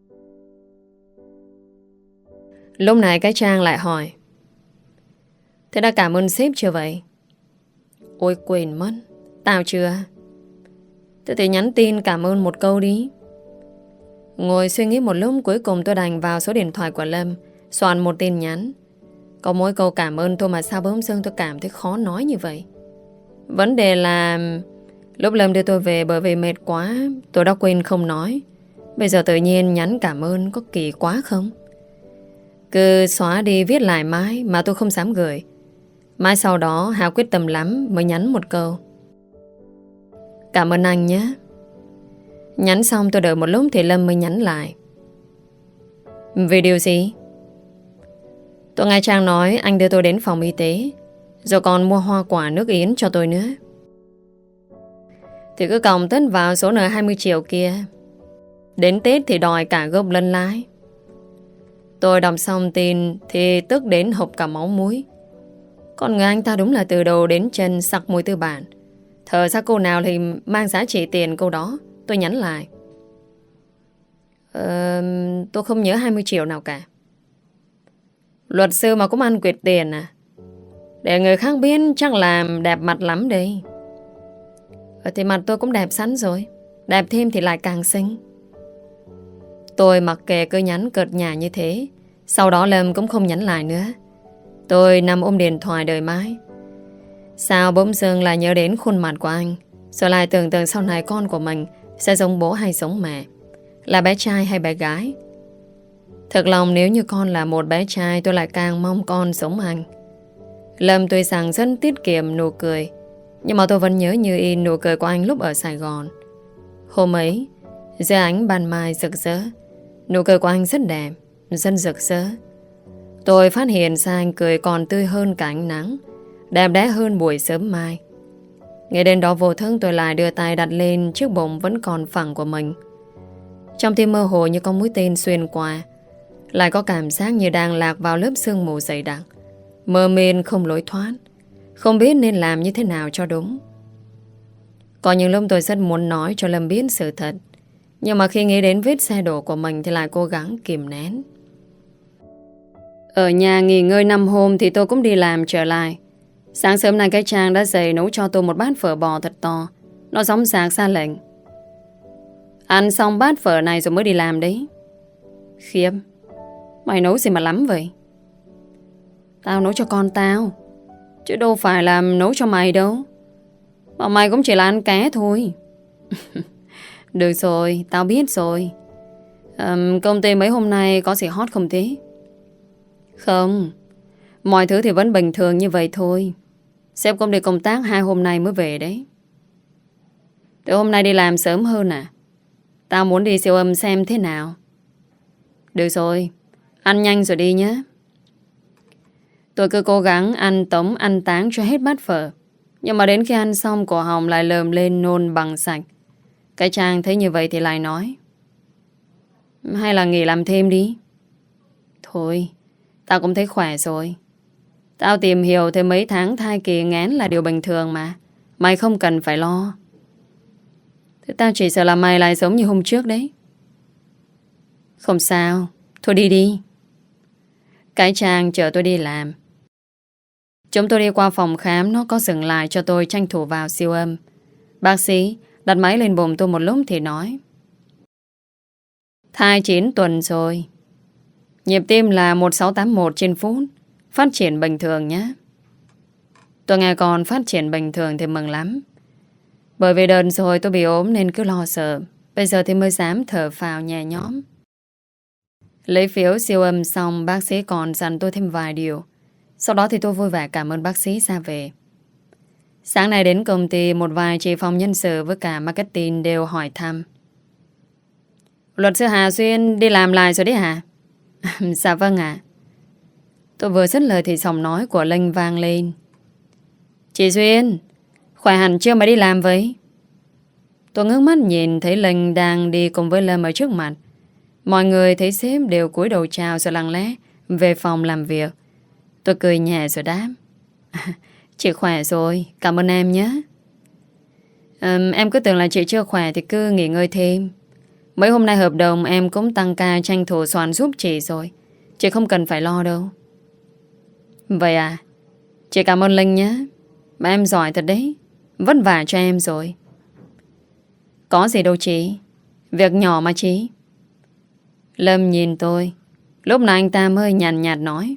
Lúc này cái Trang lại hỏi. Thế đã cảm ơn sếp chưa vậy? Ôi quên mất. Tao chưa. Thế thì nhắn tin cảm ơn một câu đi. Ngồi suy nghĩ một lúc cuối cùng tôi đành vào số điện thoại của Lâm, soạn một tin nhắn. Có mỗi câu cảm ơn thôi mà sao bỗng dưng tôi cảm thấy khó nói như vậy. Vấn đề là lúc Lâm đưa tôi về bởi vì mệt quá, tôi đã quên không nói. Bây giờ tự nhiên nhắn cảm ơn có kỳ quá không? Cứ xóa đi viết lại mãi mà tôi không dám gửi. Mãi sau đó Hà quyết tâm lắm mới nhắn một câu. Cảm ơn anh nhé. Nhắn xong tôi đợi một lúc thì Lâm mới nhắn lại. Vì điều gì? Tôi nghe Trang nói anh đưa tôi đến phòng y tế, rồi còn mua hoa quả nước yến cho tôi nữa. Thì cứ còng tất vào số nợ hai mươi triệu kia. Đến Tết thì đòi cả gốc lẫn lãi. Tôi đọc xong tin thì tức đến hộc cả máu mũi. Con người anh ta đúng là từ đầu đến chân sặc mùi tư bản. Thở ra câu nào thì mang giá trị tiền câu đó. Tôi nhắn lại. Ờ, tôi không nhớ hai mươi triệu nào cả. Luật sư mà cũng ăn quyệt tiền à? Để người khác biết chắc là đẹp mặt lắm đây. Ờ, thì mặt tôi cũng đẹp sẵn rồi. Đẹp thêm thì lại càng xinh. Tôi mặc kệ cứ nhắn cợt nhả như thế. Sau đó Lâm cũng không nhắn lại nữa. Tôi nằm ôm điện thoại đợi mãi. Sao bỗng dưng lại nhớ đến khuôn mặt của anh, rồi lại tưởng tượng sau này con của mình sẽ giống bố hay giống mẹ, là bé trai hay bé gái. Thật lòng nếu như con là một bé trai, tôi lại càng mong con giống anh. Lâm tuy rằng rất tiết kiệm nụ cười, nhưng mà tôi vẫn nhớ như in nụ cười của anh lúc ở Sài Gòn. Hôm ấy, dưới ánh ban mai rực rỡ, nụ cười của anh rất đẹp, rất rực rỡ. Tôi phát hiện ra anh cười còn tươi hơn cả ánh nắng, đẹp đẽ hơn buổi sớm mai. Ngay đến đó vô thức tôi lại đưa tay đặt lên chiếc bụng vẫn còn phẳng của mình. Trong tim mơ hồ như có mũi tên xuyên qua, lại có cảm giác như đang lạc vào lớp sương mù dày đặc, mơ mên không lối thoát, không biết nên làm như thế nào cho đúng. Có những lúc tôi rất muốn nói cho Lâm biết sự thật, nhưng mà khi nghĩ đến vết xe đổ của mình thì lại cố gắng kìm nén. Ở nhà nghỉ ngơi năm hôm thì tôi cũng đi làm trở lại. Sáng sớm nay cái Trang đã dậy nấu cho tôi một bát phở bò thật to. Nó giống rạc ra lệnh. Ăn xong bát phở này rồi mới đi làm đấy. Khiếp, mày nấu gì mà lắm vậy? Tao nấu cho con tao, chứ đâu phải làm nấu cho mày đâu. Mà mày cũng chỉ là ăn ké thôi. Được rồi, tao biết rồi. à, Công ty mấy hôm nay có gì hot không thế? Không, mọi thứ thì vẫn bình thường như vậy thôi. Sếp cũng đi công tác hai hôm nay mới về đấy. Từ hôm nay đi làm sớm hơn à? Tao muốn đi siêu âm xem thế nào. Được rồi, ăn nhanh rồi đi nhé. Tôi cứ cố gắng ăn tống ăn táng cho hết bát phở, nhưng mà đến khi ăn xong cổ họng lại lờm lên nôn bằng sạch. Cái Trang thấy như vậy thì lại nói, hay là nghỉ làm thêm đi. Thôi, tao cũng thấy khỏe rồi. Tao tìm hiểu thêm mấy tháng thai kỳ nghén là điều bình thường mà. Mày không cần phải lo. Thế tao chỉ sợ là mày lại giống như hôm trước đấy. Không sao, thôi đi đi. Cái Trang chở tôi đi làm. Chúng tôi đi qua phòng khám, nó có dừng lại cho tôi tranh thủ vào siêu âm. Bác sĩ đặt máy lên bụng tôi một lúc thì nói, thai chín tuần rồi. Nhịp tim là một sáu tám mốt trên phút. Phát triển bình thường nhé. Tôi nghe con phát triển bình thường thì mừng lắm. Bởi vì đợt rồi tôi bị ốm nên cứ lo sợ. Bây giờ thì mới dám thở phào nhẹ nhõm. Lấy phiếu siêu âm xong, bác sĩ còn dặn tôi thêm vài điều. Sau đó thì tôi vui vẻ cảm ơn bác sĩ ra về. Sáng nay đến công ty, một vài chị phòng nhân sự với cả marketing đều hỏi thăm. Luật sư Hà Xuyên đi làm lại rồi đấy hả? Dạ vâng ạ. Tôi vừa dứt lời thì giọng nói của Linh vang lên. Chị Xuyên, khỏe hẳn chưa mà đi làm vậy? Tôi ngước mắt nhìn thấy Linh đang đi cùng với Lâm ở trước mặt. Mọi người thấy sếp đều cúi đầu chào rồi lặng lẽ về phòng làm việc. Tôi cười nhẹ rồi đáp. Chị khỏe rồi, cảm ơn em nhé. à, Em cứ tưởng là chị chưa khỏe thì cứ nghỉ ngơi thêm. Mấy hôm nay hợp đồng em cũng tăng ca tranh thủ soạn giúp chị rồi. Chị không cần phải lo đâu. Vậy à? Chị cảm ơn Linh nhé. Mà em giỏi thật đấy. Vất vả cho em rồi. Có gì đâu chị. Việc nhỏ mà chị. Lâm nhìn tôi. Lúc này anh ta mới nhàn nhạt, nhạt nói.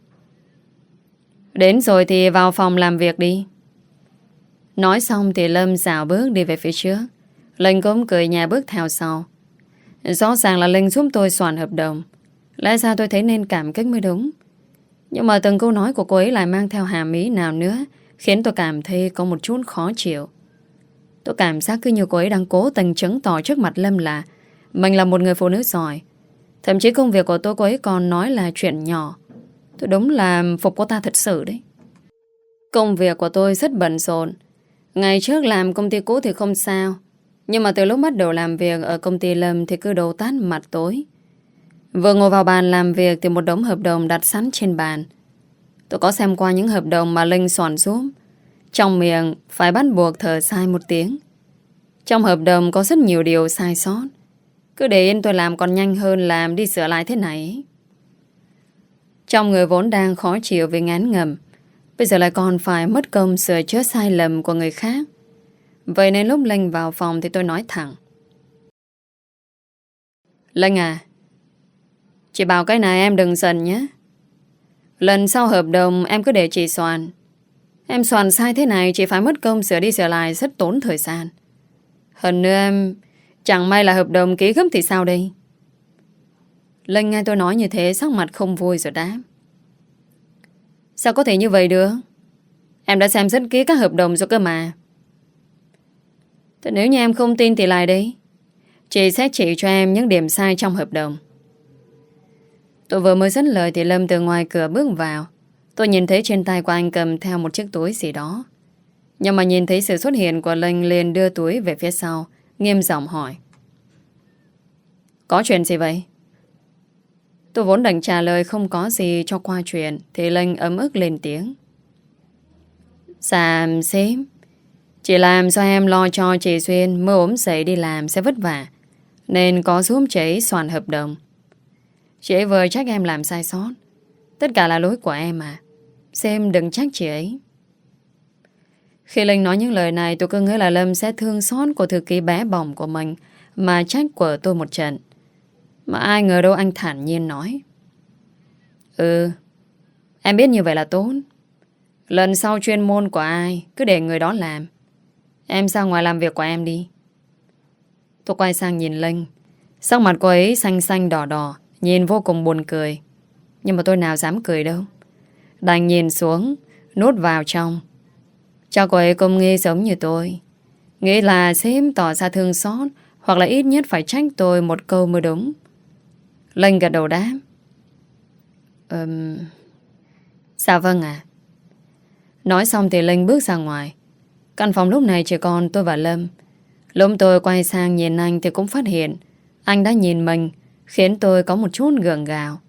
Đến rồi thì vào phòng làm việc đi. Nói xong thì Lâm dạo bước đi về phía trước. Linh cũng cười nhà bước theo sau. Rõ ràng là Linh giúp tôi soạn hợp đồng. Lẽ ra tôi thấy nên cảm kích mới đúng. Nhưng mà từng câu nói của cô ấy lại mang theo hàm ý nào nữa, khiến tôi cảm thấy có một chút khó chịu. Tôi cảm giác cứ như cô ấy đang cố tình chứng tỏ trước mặt Lâm là mình là một người phụ nữ giỏi. Thậm chí công việc của tôi cô ấy còn nói là chuyện nhỏ. Tôi đúng là phục cô ta thật sự đấy. Công việc của tôi rất bận rộn. Ngày trước làm công ty cũ thì không sao, nhưng mà từ lúc bắt đầu làm việc ở công ty Lâm thì cứ đầu tát mặt tối. Vừa ngồi vào bàn làm việc thì một đống hợp đồng đặt sẵn trên bàn. Tôi có xem qua những hợp đồng mà Linh soạn giúp. Trong miệng phải bắt buộc thở sai một tiếng. Trong hợp đồng có rất nhiều điều sai sót. Cứ để yên tôi làm còn nhanh hơn làm đi sửa lại thế này. Trong người vốn đang khó chịu vì ngán ngẩm, bây giờ lại còn phải mất công sửa chữa sai lầm của người khác. Vậy nên lúc Linh vào phòng thì tôi nói thẳng: Linh à, chị bảo cái này em đừng giận nhé. Lần sau hợp đồng em cứ để chị soạn. Em soạn sai thế này chị phải mất công sửa đi sửa lại rất tốn thời gian. Hơn nữa em chẳng may là hợp đồng ký gấp thì sao đây? Linh nghe tôi nói như thế sắc mặt không vui rồi đáp: Sao có thể như vậy được? Em đã xem rất kỹ các hợp đồng rồi cơ mà. Thế nếu như em không tin thì lại đấy, chị sẽ chỉ cho em những điểm sai trong hợp đồng. Tôi vừa mới dứt lời thì Lâm từ ngoài cửa bước vào. Tôi nhìn thấy trên tay của anh cầm theo một chiếc túi gì đó. Nhưng mà nhìn thấy sự xuất hiện của Linh liền đưa túi về phía sau, nghiêm giọng hỏi: Có chuyện gì vậy? Tôi vốn định trả lời không có gì cho qua chuyện thì Linh ấm ức lên tiếng: Dạ sếp, chị làm cho em lo cho chị Xuyên mơ ốm dậy đi làm sẽ vất vả, nên có giúp chị ấy soạn hợp đồng. Chị ấy vừa trách em làm sai sót. Tất cả là lỗi của em mà. Sếp đừng trách chị ấy. Khi Linh nói những lời này, tôi cứ nghĩ là Lâm sẽ thương xót của thư ký bé bỏng của mình mà trách của tôi một trận. Mà ai ngờ đâu anh thản nhiên nói: Ừ, em biết như vậy là tốt. Lần sau chuyên môn của ai cứ để người đó làm. Em ra ngoài làm việc của em đi. Tôi quay sang nhìn Linh. Sắc mặt cô ấy xanh xanh đỏ đỏ, nhìn vô cùng buồn cười. Nhưng mà tôi nào dám cười đâu. Đành nhìn xuống, nuốt vào trong. Cho cô ấy cũng nghĩ giống như tôi, nghĩ là sếp tỏ ra thương xót, hoặc là ít nhất phải trách tôi một câu mới đúng. Linh gật đầu đáp: Ừm... Dạ vâng ạ. Nói xong thì Linh bước ra ngoài. Căn phòng lúc này chỉ còn tôi và Lâm. Lúc tôi quay sang nhìn anh thì cũng phát hiện anh đã nhìn mình, khiến tôi có một chút gượng gạo.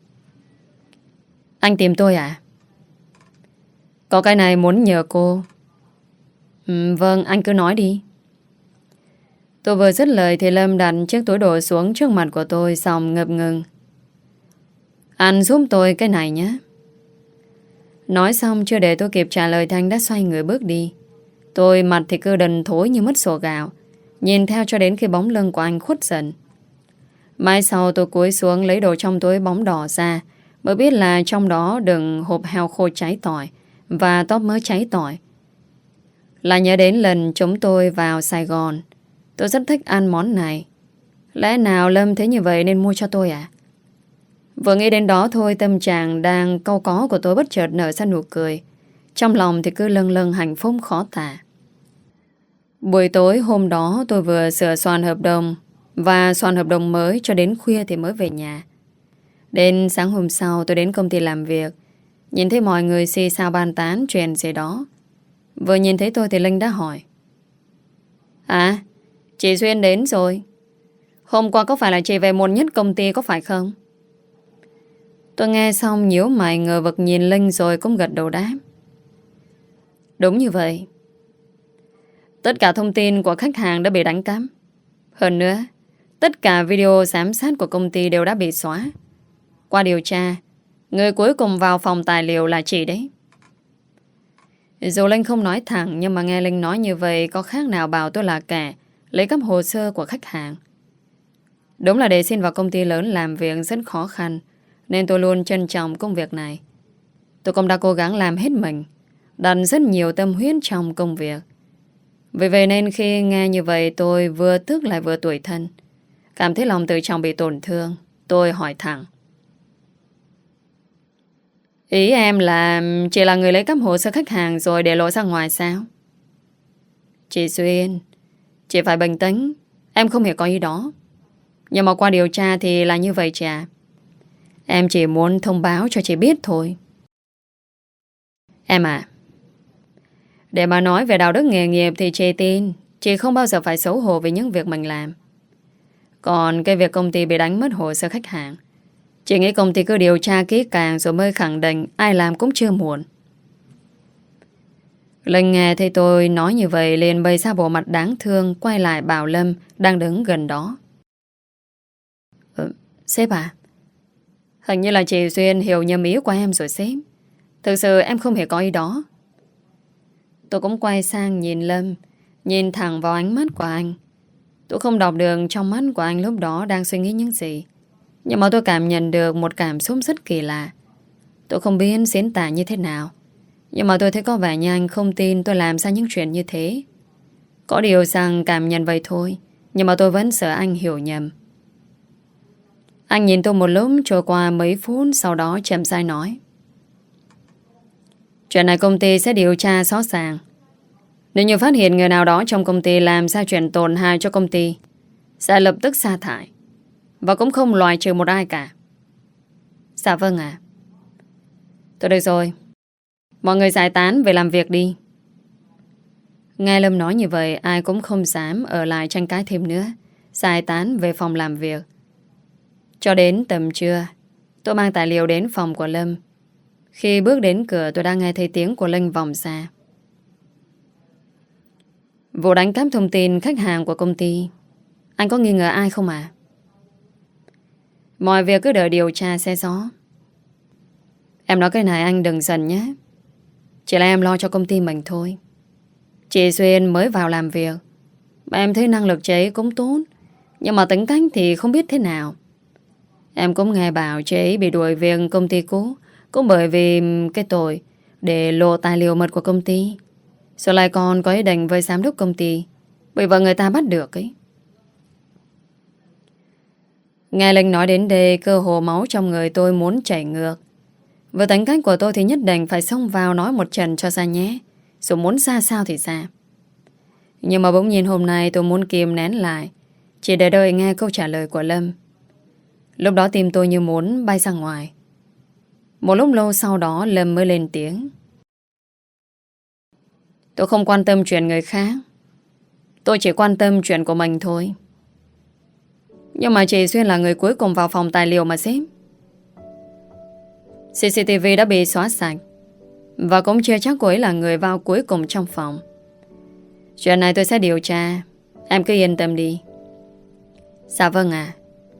Anh tìm tôi à? Có cái này muốn nhờ cô. Ừ, vâng, anh cứ nói đi. Tôi vừa dứt lời thì Lâm đặt chiếc túi đồ xuống trước mặt của tôi, xong ngập ngừng: Anh giúp tôi cái này nhé. Nói xong chưa để tôi kịp trả lời thì anh đã xoay người bước đi. Tôi mặt thì cứ đần thối như mất sổ gạo, nhìn theo cho đến khi bóng lưng của anh khuất dần. Mai sau tôi cúi xuống lấy đồ trong túi bóng đỏ ra, mới biết là trong đó đựng hộp heo khô cháy tỏi và tóp mỡ cháy tỏi. Là nhớ đến lần chúng tôi vào Sài Gòn, tôi rất thích ăn món này. Lẽ nào Lâm thấy như vậy nên mua cho tôi à? Vừa nghĩ đến đó thôi, tâm trạng đang cau có của tôi bất chợt nở ra nụ cười. Trong lòng thì cứ lâng lâng hạnh phúc khó tả. Buổi tối hôm đó tôi vừa sửa soạn hợp đồng và soạn hợp đồng mới cho đến khuya thì mới về nhà. Đến sáng hôm sau tôi đến công ty làm việc, nhìn thấy mọi người xì xào bàn tán chuyện gì đó. Vừa nhìn thấy tôi thì Linh đã hỏi: À, chị Duyên đến rồi. Hôm qua có phải là chị về muộn nhất công ty có phải không? Tôi nghe xong nhíu mày ngờ vực nhìn Linh rồi cũng gật đầu đáp: Đúng như vậy. Tất cả thông tin của khách hàng đã bị đánh cắp. Hơn nữa, tất cả video giám sát của công ty đều đã bị xóa. Qua điều tra, người cuối cùng vào phòng tài liệu là chị đấy. Dù Linh không nói thẳng, nhưng mà nghe Linh nói như vậy có khác nào bảo tôi là kẻ lấy cắp hồ sơ của khách hàng. Đúng là để xin vào công ty lớn làm việc rất khó khăn, nên tôi luôn trân trọng công việc này. Tôi cũng đã cố gắng làm hết mình, đặt rất nhiều tâm huyết trong công việc. Vì vậy nên khi nghe như vậy tôi vừa tức lại vừa tủi thân. Cảm thấy lòng tự trọng bị tổn thương. Tôi hỏi thẳng: Ý em là chị là người lấy cắp hồ sơ khách hàng rồi để lộ ra ngoài sao? Chị Duyên, chị phải bình tĩnh. Em không hề có ý đó. Nhưng mà qua điều tra thì là như vậy chị à. Em chỉ muốn thông báo cho chị biết thôi. Em à, để mà nói về đạo đức nghề nghiệp thì chị tin chị không bao giờ phải xấu hổ vì những việc mình làm. Còn cái việc công ty bị đánh mất hồ sơ khách hàng, chị nghĩ công ty cứ điều tra kỹ càng rồi mới khẳng định ai làm cũng chưa muộn. Linh nghe thấy tôi nói như vậy liền bày ra bộ mặt đáng thương, quay lại bảo Lâm đang đứng gần đó. Ừ, sếp à, hình như là chị Duyên hiểu nhầm ý của em rồi sếp. Thực sự em không hề có ý đó. Tôi cũng quay sang nhìn Lâm, nhìn thẳng vào ánh mắt của anh. Tôi không đọc được trong mắt của anh lúc đó đang suy nghĩ những gì, nhưng mà tôi cảm nhận được một cảm xúc rất kỳ lạ. Tôi không biết diễn tả như thế nào, nhưng mà tôi thấy có vẻ như anh không tin tôi làm ra những chuyện như thế. Có điều rằng cảm nhận vậy thôi, nhưng mà tôi vẫn sợ anh hiểu nhầm. Anh nhìn tôi một lúc trôi qua mấy phút, sau đó chậm rãi nói: chuyện này công ty sẽ điều tra rõ ràng. Nếu như phát hiện người nào đó trong công ty làm ra chuyện tổn hại cho công ty, sẽ lập tức sa thải, và cũng không loại trừ một ai cả. Dạ vâng ạ. Thôi được rồi, mọi người giải tán về làm việc đi. Nghe Lâm nói như vậy, ai cũng không dám ở lại tranh cãi thêm nữa, giải tán về phòng làm việc. Cho đến tầm trưa, tôi mang tài liệu đến phòng của Lâm. Khi bước đến cửa, tôi đã nghe thấy tiếng của Linh vọng ra. Vụ đánh cắp thông tin khách hàng của công ty, anh có nghi ngờ ai không ạ? À? Mọi việc cứ đợi điều tra sẽ rõ. Em nói cái này anh đừng giận nhé. Chỉ là em lo cho công ty mình thôi. Chị Duyên mới vào làm việc, mà em thấy năng lực chị ấy cũng tốt, nhưng mà tính cách thì không biết thế nào. Em cũng nghe bảo chị ấy bị đuổi việc công ty cũ cũng bởi vì cái tội để lộ tài liệu mật của công ty, rồi lại còn có ý định với giám đốc công ty, bởi vậy người ta bắt được ấy. Nghe Linh nói đến đây, cơ hồ máu trong người tôi muốn chảy ngược. Với tính cách của tôi thì nhất định phải xông vào nói một trận cho ra nhé, rồi muốn ra sao thì ra. Nhưng mà bỗng nhiên hôm nay tôi muốn kìm nén lại, chỉ để đợi nghe câu trả lời của Lâm. Lúc đó tim tôi như muốn bay ra ngoài. Một lúc lâu sau đó Lâm mới lên tiếng: tôi không quan tâm chuyện người khác, tôi chỉ quan tâm chuyện của mình thôi. Nhưng mà chị Duyên là người cuối cùng vào phòng tài liệu mà sếp. xê xê tê vê đã bị xóa sạch, và cũng chưa chắc cô ấy là người vào cuối cùng trong phòng. Chuyện này tôi sẽ điều tra, em cứ yên tâm đi. Dạ vâng ạ.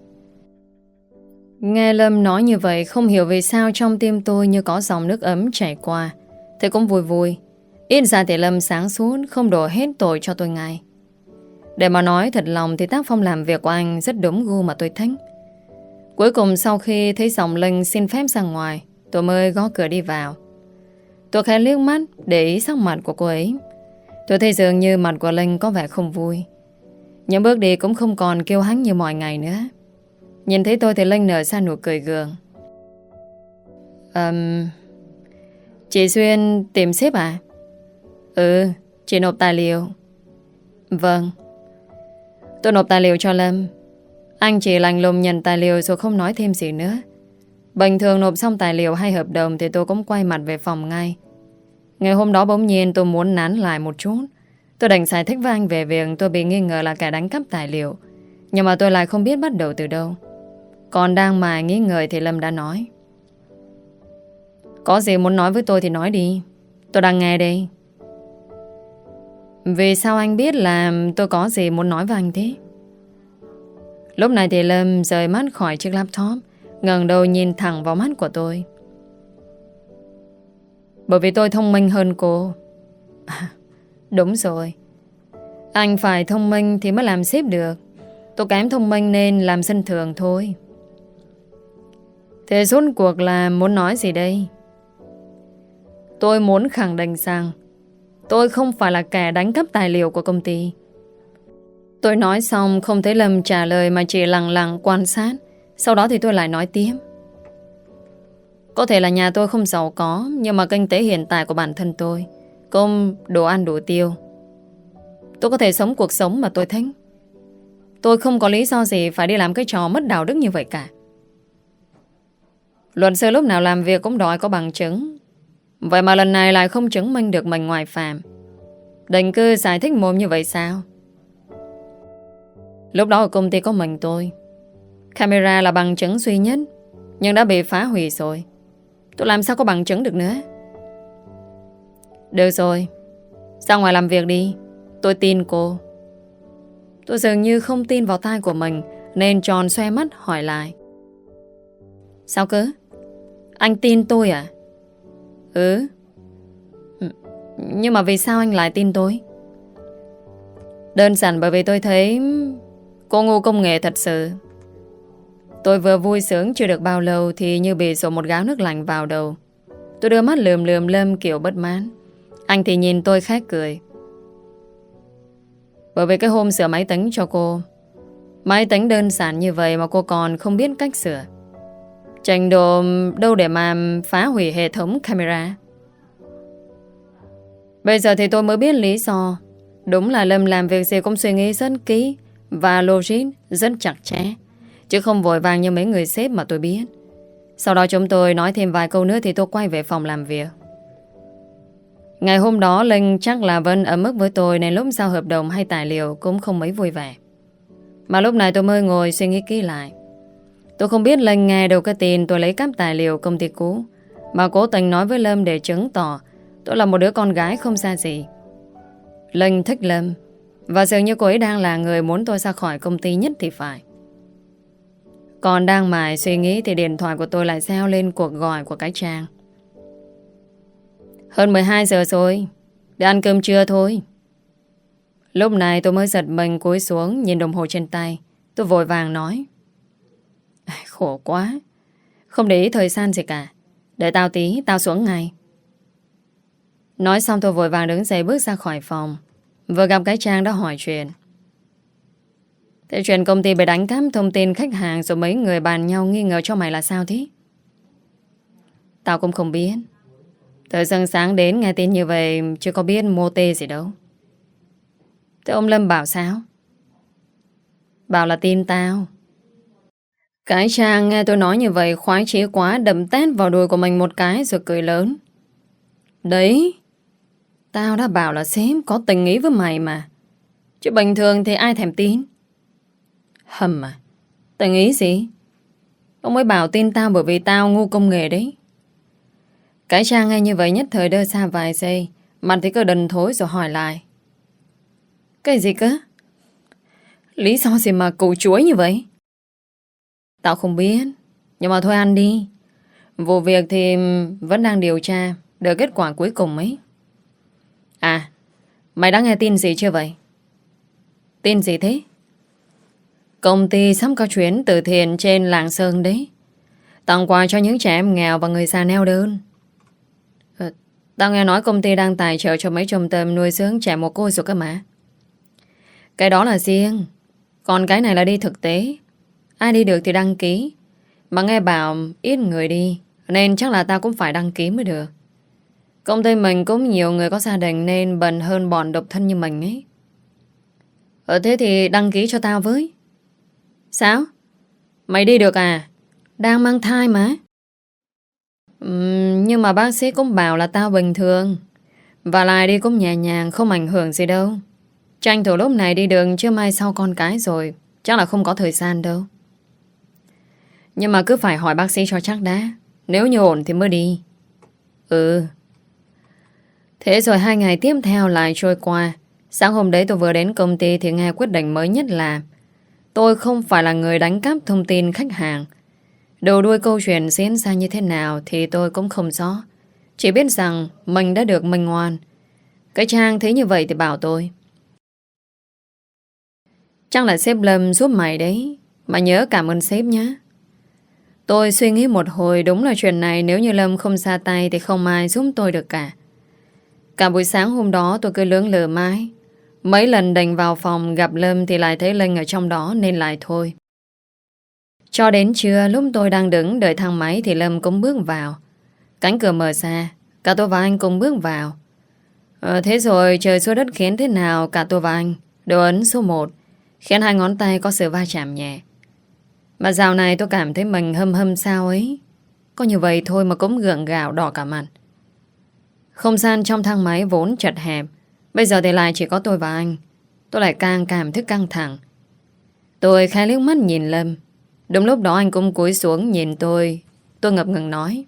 Nghe Lâm nói như vậy, không hiểu vì sao trong tim tôi như có dòng nước ấm chảy qua. Thế cũng vui vui. Ít ra thì Lâm sáng suốt, không đổ hết tội cho tôi ngay. Để mà nói thật lòng thì tác phong làm việc của anh rất đúng gu mà tôi thích. Cuối cùng sau khi thấy giọng Linh xin phép ra ngoài, tôi mới gõ cửa đi vào. Tôi khẽ liếc mắt để ý sắc mặt của cô ấy. Tôi thấy dường như mặt của Linh có vẻ không vui. Những bước đi cũng không còn kêu hãnh như mọi ngày nữa. Nhìn thấy tôi thì Linh nở ra nụ cười gượng. um, Chị Duyên tìm sếp à? Ừ, chị nộp tài liệu. Vâng. Tôi nộp tài liệu cho Lâm. Anh chỉ lạnh lùng nhận tài liệu rồi không nói thêm gì nữa. Bình thường nộp xong tài liệu hay hợp đồng thì tôi cũng quay mặt về phòng ngay. Ngày hôm đó bỗng nhiên tôi muốn nán lại một chút. Tôi đành giải thích với anh về việc tôi bị nghi ngờ là kẻ đánh cắp tài liệu, nhưng mà tôi lại không biết bắt đầu từ đâu. Còn đang mải nghĩ ngợi thì Lâm đã nói: có gì muốn nói với tôi thì nói đi, tôi đang nghe đây. Vì sao anh biết là tôi có gì muốn nói với anh thế? Lúc này thì Lâm rời mắt khỏi chiếc laptop, ngẩng đầu nhìn thẳng vào mắt của tôi. Bởi vì tôi thông minh hơn cô. À, đúng rồi. Anh phải thông minh thì mới làm sếp được. Tôi kém thông minh nên làm dân thường thôi. Thế rốt cuộc là muốn nói gì đây? Tôi muốn khẳng định rằng tôi không phải là kẻ đánh cắp tài liệu của công ty. Tôi nói xong không thấy Lâm trả lời mà chỉ lặng lặng quan sát. Sau đó thì tôi lại nói tiếp. Có thể là nhà tôi không giàu có, nhưng mà kinh tế hiện tại của bản thân tôi cũng đủ ăn đủ tiêu. Tôi có thể sống cuộc sống mà tôi thích. Tôi không có lý do gì phải đi làm cái trò mất đạo đức như vậy cả. Luật sư lúc nào làm việc cũng đòi có bằng chứng. Vậy mà lần này lại không chứng minh được mình ngoại phạm. Định cứ giải thích mồm như vậy sao? Lúc đó ở công ty có mình tôi. Camera là bằng chứng duy nhất, nhưng đã bị phá hủy rồi. Tôi làm sao có bằng chứng được nữa? Được rồi, ra ngoài làm việc đi. Tôi tin cô. Tôi dường như không tin vào tai của mình, nên tròn xoe mắt hỏi lại. Sao cơ? Anh tin tôi à? Ừ. Nhưng mà vì sao anh lại tin tôi? Đơn giản bởi vì tôi thấy cô ngu công nghệ thật sự. Tôi vừa vui sướng chưa được bao lâu thì như bị đổ một gáo nước lạnh vào đầu. Tôi đưa mắt lườm lườm Lâm kiểu bất mãn. Anh thì nhìn tôi khét cười. Bởi vì cái hôm sửa máy tính cho cô, máy tính đơn giản như vậy mà cô còn không biết cách sửa. Trình độ đâu để mà phá hủy hệ thống camera. Bây giờ thì tôi mới biết lý do. Đúng là Lâm làm việc gì cũng suy nghĩ rất kỹ và logic rất chặt chẽ, chứ không vội vàng như mấy người sếp mà tôi biết. Sau đó chúng tôi nói thêm vài câu nữa thì tôi quay về phòng làm việc. Ngày hôm đó Linh chắc là Vân ở mức với tôi, nên lúc giao hợp đồng hay tài liệu cũng không mấy vui vẻ. Mà lúc này tôi mới ngồi suy nghĩ kỹ lại. Tôi không biết Linh nghe đâu cái tin tôi lấy cắp tài liệu công ty cũ, mà cố tình nói với Lâm để chứng tỏ tôi là một đứa con gái không xa gì. Linh thích Lâm, và dường như cô ấy đang là người muốn tôi ra khỏi công ty nhất thì phải. Còn đang mải suy nghĩ thì điện thoại của tôi lại reo lên cuộc gọi của cái Trang. Hơn mười hai giờ rồi, để ăn cơm trưa thôi. Lúc này tôi mới giật mình cúi xuống nhìn đồng hồ trên tay. Tôi vội vàng nói. Khổ quá, không để ý thời gian gì cả. Để tao tí, tao xuống ngay. Nói xong tôi vội vàng đứng dậy bước ra khỏi phòng. Vừa gặp cái Trang đã hỏi chuyện. Thế chuyện công ty bị đánh cắp thông tin khách hàng rồi mấy người bàn nhau nghi ngờ cho mày là sao thế? Tao cũng không biết. Thời gian sáng đến nghe tin như vậy chưa có biết mô tê gì đâu. Thế ông Lâm bảo sao? Bảo là tin tao. Cái Trang nghe tôi nói như vậy khoái chí quá, đâm tét vào đùi của mình một cái rồi cười lớn. Đấy, tao đã bảo là sếp có tình ý với mày mà. Chứ bình thường thì ai thèm tin. Hầm à? Tình ý gì? Ông ấy bảo tin tao bởi vì tao ngu công nghệ đấy. Cái Trang nghe như vậy nhất thời đơ xa vài giây, mặt thì cứ đần thối rồi hỏi lại. Cái gì cơ? Lý do gì mà củ chuối như vậy? Tao không biết, nhưng mà thôi ăn đi. Vụ việc thì vẫn đang điều tra, đợi kết quả cuối cùng ấy. À, mày đã nghe tin gì chưa vậy? Tin gì thế? Công ty sắp có chuyến từ thiện trên Lạng Sơn đấy. Tặng quà cho những trẻ em nghèo và người già neo đơn. ờ, Tao nghe nói công ty đang tài trợ cho mấy trung tâm nuôi dưỡng trẻ mồ côi rồi cơ mà. Cái đó là riêng, còn cái này là đi thực tế. Ai đi được thì đăng ký. Mà nghe bảo ít người đi, nên chắc là tao cũng phải đăng ký mới được. Công ty mình cũng nhiều người có gia đình nên bận hơn bọn độc thân như mình ấy. Ờ thế thì đăng ký cho tao với. Sao? Mày đi được à? Đang mang thai mà. uhm, Nhưng mà bác sĩ cũng bảo là tao bình thường, và lại đi cũng nhẹ nhàng, không ảnh hưởng gì đâu. Tranh thủ lúc này đi đường, chứ mai sau con cái rồi chắc là không có thời gian đâu. Nhưng mà cứ phải hỏi bác sĩ cho chắc đã. Nếu như ổn thì mới đi. Ừ. Thế rồi hai ngày tiếp theo lại trôi qua. Sáng hôm đấy tôi vừa đến công ty thì nghe quyết định mới nhất là tôi không phải là người đánh cắp thông tin khách hàng. Đầu đuôi câu chuyện diễn ra như thế nào thì tôi cũng không rõ. Chỉ biết rằng mình đã được minh oan. Cái Trang thấy như vậy thì bảo tôi. Chắc là sếp Lâm giúp mày đấy. Mà nhớ cảm ơn sếp nhé. Tôi suy nghĩ một hồi, đúng là chuyện này nếu như Lâm không ra tay thì không ai giúp tôi được cả. Cả buổi sáng hôm đó tôi cứ lưỡng lờ mãi. Mấy lần đành vào phòng gặp Lâm thì lại thấy Linh ở trong đó nên lại thôi. Cho đến trưa lúc tôi đang đứng đợi thang máy thì Lâm cũng bước vào. Cánh cửa mở ra, cả tôi và anh cùng bước vào. ờ, Thế rồi trời xuống đất khiến thế nào cả tôi và anh đều ấn số một, khiến hai ngón tay có sự va chạm nhẹ. Mà dạo này tôi cảm thấy mình hâm hâm sao ấy. Có như vậy thôi mà cũng gượng gạo đỏ cả mặt. Không gian trong thang máy vốn chật hẹp, bây giờ thì lại chỉ có tôi và anh. Tôi lại càng cảm thấy căng thẳng. Tôi khẽ liếc mắt nhìn Lâm. Đúng lúc đó anh cũng cúi xuống nhìn tôi. Tôi ngập ngừng nói: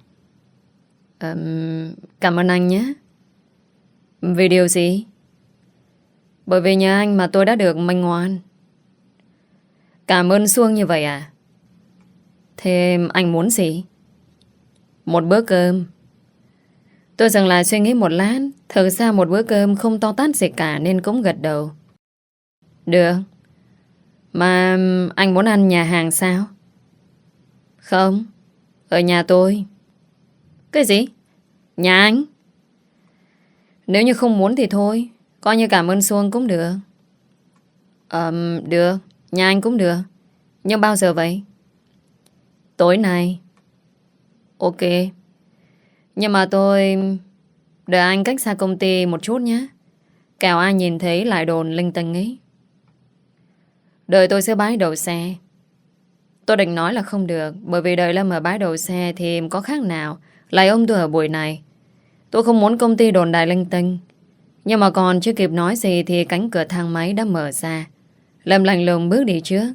um, Cảm ơn anh nhé. Vì điều gì? Bởi vì nhờ anh mà tôi đã được manh ngoan. Cảm ơn Xuông như vậy à? Thế anh muốn gì? Một bữa cơm. Tôi dừng lại suy nghĩ một lát. Thực ra một bữa cơm không to tát gì cả nên cũng gật đầu. Được. Mà anh muốn ăn nhà hàng sao? Không, ở nhà tôi. Cái gì? Nhà anh? Nếu như không muốn thì thôi, coi như cảm ơn Xuông cũng được. Ờm, được, nhà anh cũng được. Nhưng bao giờ vậy? Tối nay. Ok. Nhưng mà tôi đợi anh cách xa công ty một chút nhé. Kẻo ai nhìn thấy lại đồn linh tinh ấy. Đợi tôi sẽ bãi đậu xe. Tôi định nói là không được, bởi vì đợi Lâm ở bãi đậu xe thì có khác nào lại ông tôi ở buổi này. Tôi không muốn công ty đồn đại linh tinh. Nhưng mà còn chưa kịp nói gì thì cánh cửa thang máy đã mở ra. Lâm lạnh lùng bước đi trước.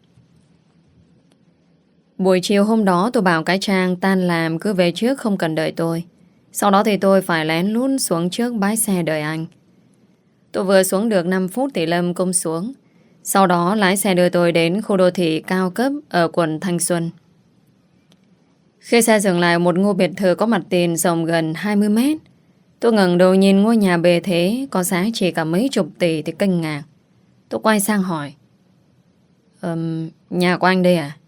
Buổi chiều hôm đó tôi bảo cái Trang tan làm cứ về trước không cần đợi tôi. Sau đó thì tôi phải lén lút xuống trước bãi xe đợi anh. Tôi vừa xuống được năm phút thì Lâm cũng xuống. Sau đó lái xe đưa tôi đến khu đô thị cao cấp ở quận Thanh Xuân. Khi xe dừng lại một ngôi biệt thự có mặt tiền rộng gần hai mươi mét. Tôi ngẩng đầu nhìn ngôi nhà bề thế có giá chỉ cả mấy chục tỷ thì kinh ngạc. Tôi quay sang hỏi: um, Nhà của anh đây à?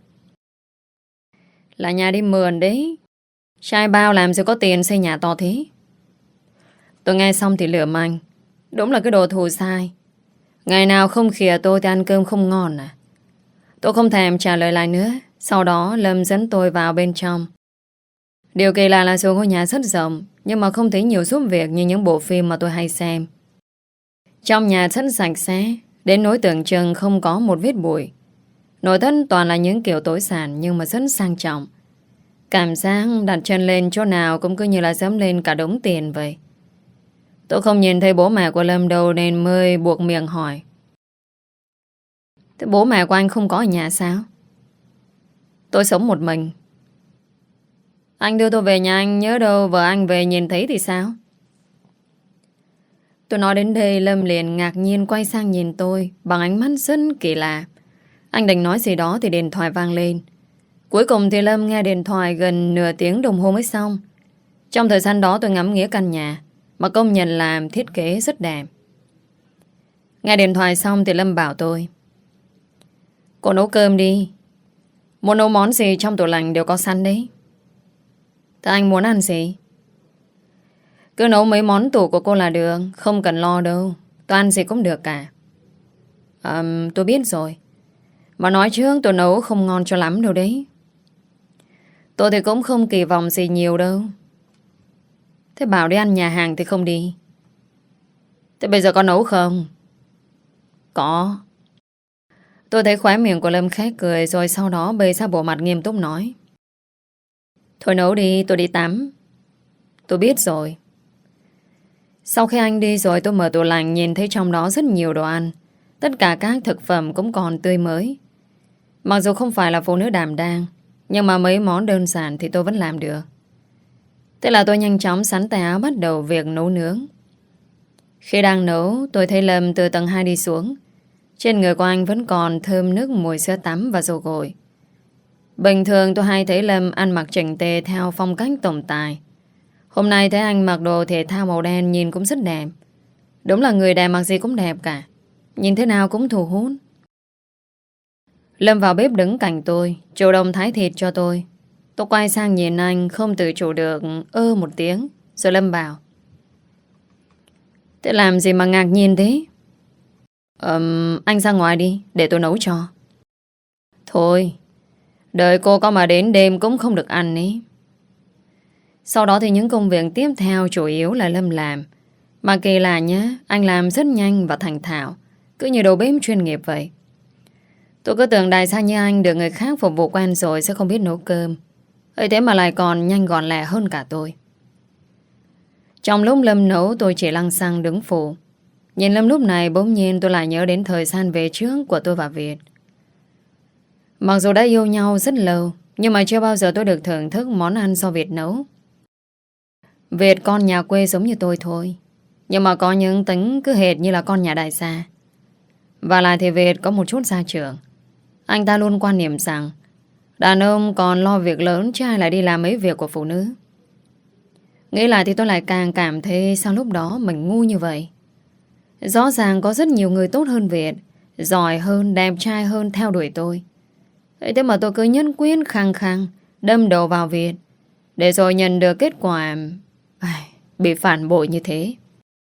Là nhà đi mượn đấy. Trai bao làm sao có tiền xây nhà to thế? Tôi nghe xong thì lườm anh. Đúng là cái đồ thù sai. Ngày nào không khìa tôi thì ăn cơm không ngon à? Tôi không thèm trả lời lại nữa. Sau đó Lâm dẫn tôi vào bên trong. Điều kỳ lạ là dù ngôi nhà rất rộng, nhưng mà không thấy nhiều giúp việc như những bộ phim mà tôi hay xem. Trong nhà rất sạch sẽ, đến nỗi tưởng chừng không có một vết bụi. Nội thất toàn là những kiểu tối giản nhưng mà rất sang trọng. Cảm giác đặt chân lên chỗ nào cũng cứ như là dẫm lên cả đống tiền vậy. Tôi không nhìn thấy bố mẹ của Lâm đâu nên mới buộc miệng hỏi: Thế bố mẹ của anh không có ở nhà sao? Tôi sống một mình. Anh đưa tôi về nhà anh nhớ đâu vợ anh về nhìn thấy thì sao? Tôi nói đến đây Lâm liền ngạc nhiên quay sang nhìn tôi bằng ánh mắt rất kỳ lạ. Anh định nói gì đó thì điện thoại vang lên. Cuối cùng thì Lâm nghe điện thoại gần nửa tiếng đồng hồ mới xong. Trong thời gian đó tôi ngắm nghía căn nhà mà công nhận làm thiết kế rất đẹp. Nghe điện thoại xong thì Lâm bảo tôi: Cô nấu cơm đi. Muốn nấu món gì trong tủ lạnh đều có sẵn đấy. Thế anh muốn ăn gì? Cứ nấu mấy món tủ của cô là được. Không cần lo đâu. Tôi ăn gì cũng được cả. À, tôi biết rồi. Mà nói trước tôi nấu không ngon cho lắm đâu đấy. Tôi thì cũng không kỳ vọng gì nhiều đâu. Thế bảo đi ăn nhà hàng thì không đi. Thế bây giờ có nấu không? Có. Tôi thấy khóe miệng của Lâm khẽ cười. Rồi sau đó bày ra bộ mặt nghiêm túc nói: Thôi nấu đi, tôi đi tắm. Tôi biết rồi. Sau khi anh đi rồi tôi mở tủ lạnh nhìn thấy trong đó rất nhiều đồ ăn. Tất cả các thực phẩm cũng còn tươi mới. Mặc dù không phải là phụ nữ đảm đang, nhưng mà mấy món đơn giản thì tôi vẫn làm được. Thế là tôi nhanh chóng sắn tay áo bắt đầu việc nấu nướng. Khi đang nấu, tôi thấy Lâm từ tầng hai đi xuống. Trên người của anh vẫn còn thơm nước mùi sữa tắm và dầu gội. Bình thường tôi hay thấy Lâm ăn mặc chỉnh tề theo phong cách tổng tài. Hôm nay thấy anh mặc đồ thể thao màu đen nhìn cũng rất đẹp. Đúng là người đẹp mặc gì cũng đẹp cả. Nhìn thế nào cũng thu hút. Lâm vào bếp đứng cạnh tôi, chủ động thái thịt cho tôi. Tôi quay sang nhìn anh không tự chủ được ơ một tiếng. Rồi Lâm bảo: Thế làm gì mà ngạc nhiên thế? Ờm, anh ra ngoài đi, để tôi nấu cho. Thôi, đợi cô có mà đến đêm cũng không được ăn ý. Sau đó thì những công việc tiếp theo chủ yếu là Lâm làm. Mà kỳ lạ nhá, anh làm rất nhanh và thành thạo, cứ như đầu bếp chuyên nghiệp vậy. Tôi cứ tưởng đại gia như anh được người khác phục vụ quen rồi sẽ không biết nấu cơm. ấy thế mà lại còn nhanh gọn lẹ hơn cả tôi. Trong lúc Lâm nấu tôi chỉ lăng xăng đứng phụ. Nhìn Lâm lúc này bỗng nhiên tôi lại nhớ đến thời gian về trước của tôi và Việt. Mặc dù đã yêu nhau rất lâu, nhưng mà chưa bao giờ tôi được thưởng thức món ăn do Việt nấu. Việt con nhà quê giống như tôi thôi, nhưng mà có những tính cứ hệt như là con nhà đại gia. Và lại thì Việt có một chút gia trưởng. Anh ta luôn quan niệm rằng đàn ông còn lo việc lớn chứ ai lại đi làm mấy việc của phụ nữ. Nghĩ lại thì tôi lại càng cảm thấy sao lúc đó mình ngu như vậy. Rõ ràng có rất nhiều người tốt hơn Việt, giỏi hơn, đẹp trai hơn theo đuổi tôi. Thế mà tôi cứ nhất quyết khăng khăng đâm đầu vào Việt, để rồi nhận được kết quả ai, bị phản bội như thế.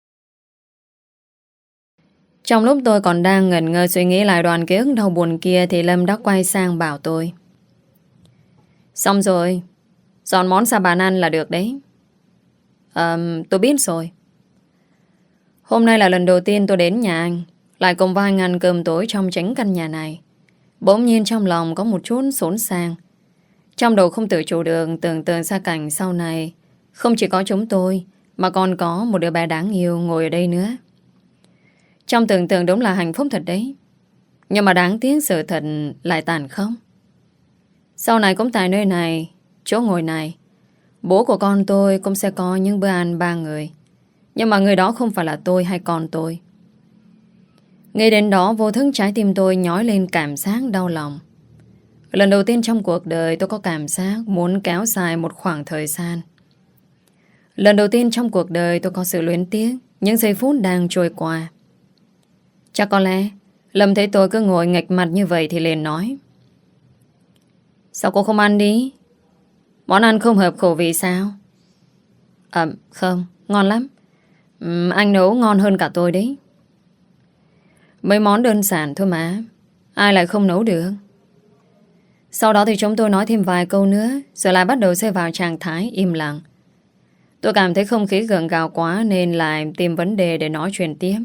Trong lúc tôi còn đang ngẩn ngơ suy nghĩ lại đoạn ký ức đau buồn kia thì Lâm đã quay sang bảo tôi: xong rồi, dọn món ra bàn ăn là được đấy. Ờ, tôi biết rồi. Hôm nay là lần đầu tiên tôi đến nhà anh, lại cùng với anh ăn cơm tối trong chính căn nhà này. Bỗng nhiên trong lòng có một chút xốn sang. Trong đầu không tự chủ được tưởng tượng ra cảnh sau này không chỉ có chúng tôi, mà còn có một đứa bé đáng yêu ngồi ở đây nữa. Trong tưởng tượng đúng là hạnh phúc thật đấy. Nhưng mà đáng tiếc sự thật lại tàn khốc. Sau này cũng tại nơi này, chỗ ngồi này, bố của con tôi cũng sẽ có những bữa ăn ba người. Nhưng mà người đó không phải là tôi hay con tôi. Ngay đến đó vô thức trái tim tôi nhói lên cảm giác đau lòng. Lần đầu tiên trong cuộc đời tôi có cảm giác muốn kéo dài một khoảng thời gian. Lần đầu tiên trong cuộc đời tôi có sự luyến tiếc những giây phút đang trôi qua. Chắc có lẽ Lâm thấy tôi cứ ngồi nghệch mặt như vậy thì liền nói: sao cô không ăn đi? Món ăn không hợp khẩu vị sao? À, không, ngon lắm. uhm, Anh nấu ngon hơn cả tôi đấy. Mấy món đơn giản thôi mà, ai lại không nấu được. Sau đó thì chúng tôi nói thêm vài câu nữa, rồi lại bắt đầu rơi vào trạng thái im lặng. Tôi cảm thấy không khí gượng gạo quá nên lại tìm vấn đề để nói chuyện tiếp.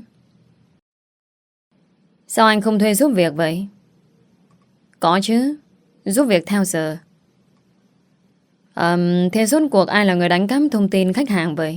Sao anh không thuê giúp việc vậy? Có chứ, giúp việc theo giờ. um, Thế rốt cuộc ai là người đánh cắp thông tin khách hàng vậy?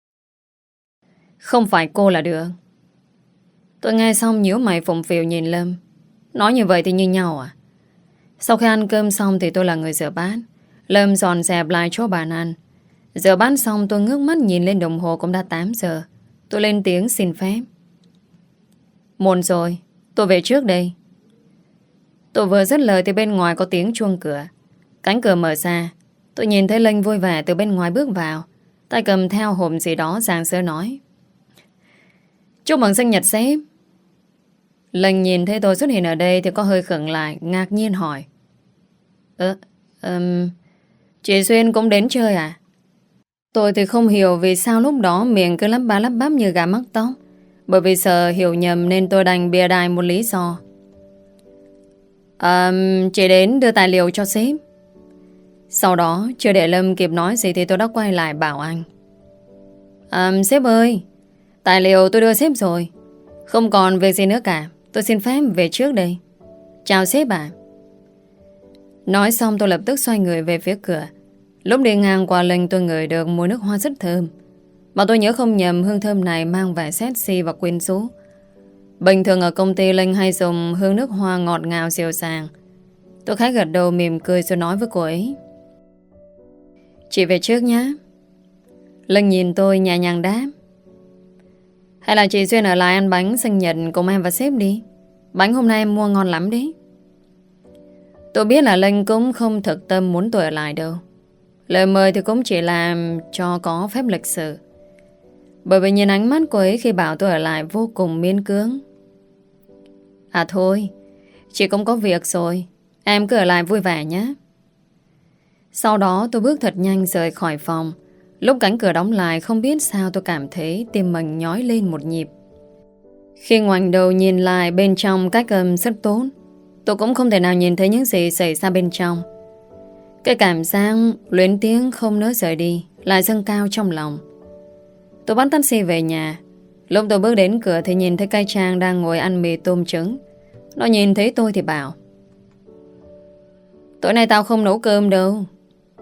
Không phải cô là được. Tôi nghe xong nhíu mày phụng phịu nhìn Lâm. Nói như vậy thì như nhau à? Sau khi ăn cơm xong thì tôi là người rửa bát. Lâm dọn dẹp lại chỗ bàn ăn. Rửa bát xong tôi ngước mắt nhìn lên đồng hồ cũng đã tám giờ. Tôi lên tiếng xin phép. Muộn rồi, tôi về trước đây. Tôi vừa dứt lời thì bên ngoài có tiếng chuông cửa. Cánh cửa mở ra. Tôi nhìn thấy Linh vui vẻ từ bên ngoài bước vào, tay cầm theo hộp gì đó giang sơ nói: chúc mừng sinh nhật sếp. Linh nhìn thấy tôi xuất hiện ở đây thì có hơi khựng lại, ngạc nhiên hỏi: Ơ, um, chị Xuyên cũng đến chơi à? Tôi thì không hiểu vì sao lúc đó miệng cứ lắp bá lắp bắp như gà mắc tóc. Bởi vì sợ hiểu nhầm nên tôi đành bịa đài một lý do. um, Chị đến đưa tài liệu cho sếp. Sau đó chưa để Lâm kịp nói gì thì tôi đã quay lại bảo anh: um, Sếp ơi, tài liệu tôi đưa sếp rồi, không còn việc gì nữa cả. Tôi xin phép về trước đây. Chào sếp ạ. Nói xong tôi lập tức xoay người về phía cửa. Lúc đi ngang qua Linh tôi ngửi được mùi nước hoa rất thơm. Mà tôi nhớ không nhầm hương thơm này mang vẻ sexy và quyến rũ. Bình thường ở công ty Linh hay dùng hương nước hoa ngọt ngào dịu dàng. Tôi khá gật đầu mỉm cười rồi nói với cô ấy: chị về trước nhé. Linh nhìn tôi nhẹ nhàng đáp: hay là chị Duyên ở lại ăn bánh sinh nhật cùng em và sếp đi. Bánh hôm nay em mua ngon lắm đấy. Tôi biết là Linh cũng không thực tâm muốn tôi ở lại đâu. Lời mời thì cũng chỉ làm cho có phép lịch sự. Bởi vì nhìn ánh mắt cô ấy khi bảo tôi ở lại vô cùng miễn cưỡng. À thôi, chị cũng có việc rồi, em cứ ở lại vui vẻ nhé. Sau đó tôi bước thật nhanh rời khỏi phòng. Lúc cánh cửa đóng lại không biết sao tôi cảm thấy tim mình nhói lên một nhịp. Khi ngoảnh đầu nhìn lại bên trong cách âm rất tốt, tôi cũng không thể nào nhìn thấy những gì xảy ra bên trong. Cái cảm giác luyến tiếng không nỡ rời đi lại dâng cao trong lòng. Tôi bắt taxi về nhà. Lúc tôi bước đến cửa thì nhìn thấy Cây Trang đang ngồi ăn mì tôm trứng. Nó nhìn thấy tôi thì bảo: tối nay tao không nấu cơm đâu,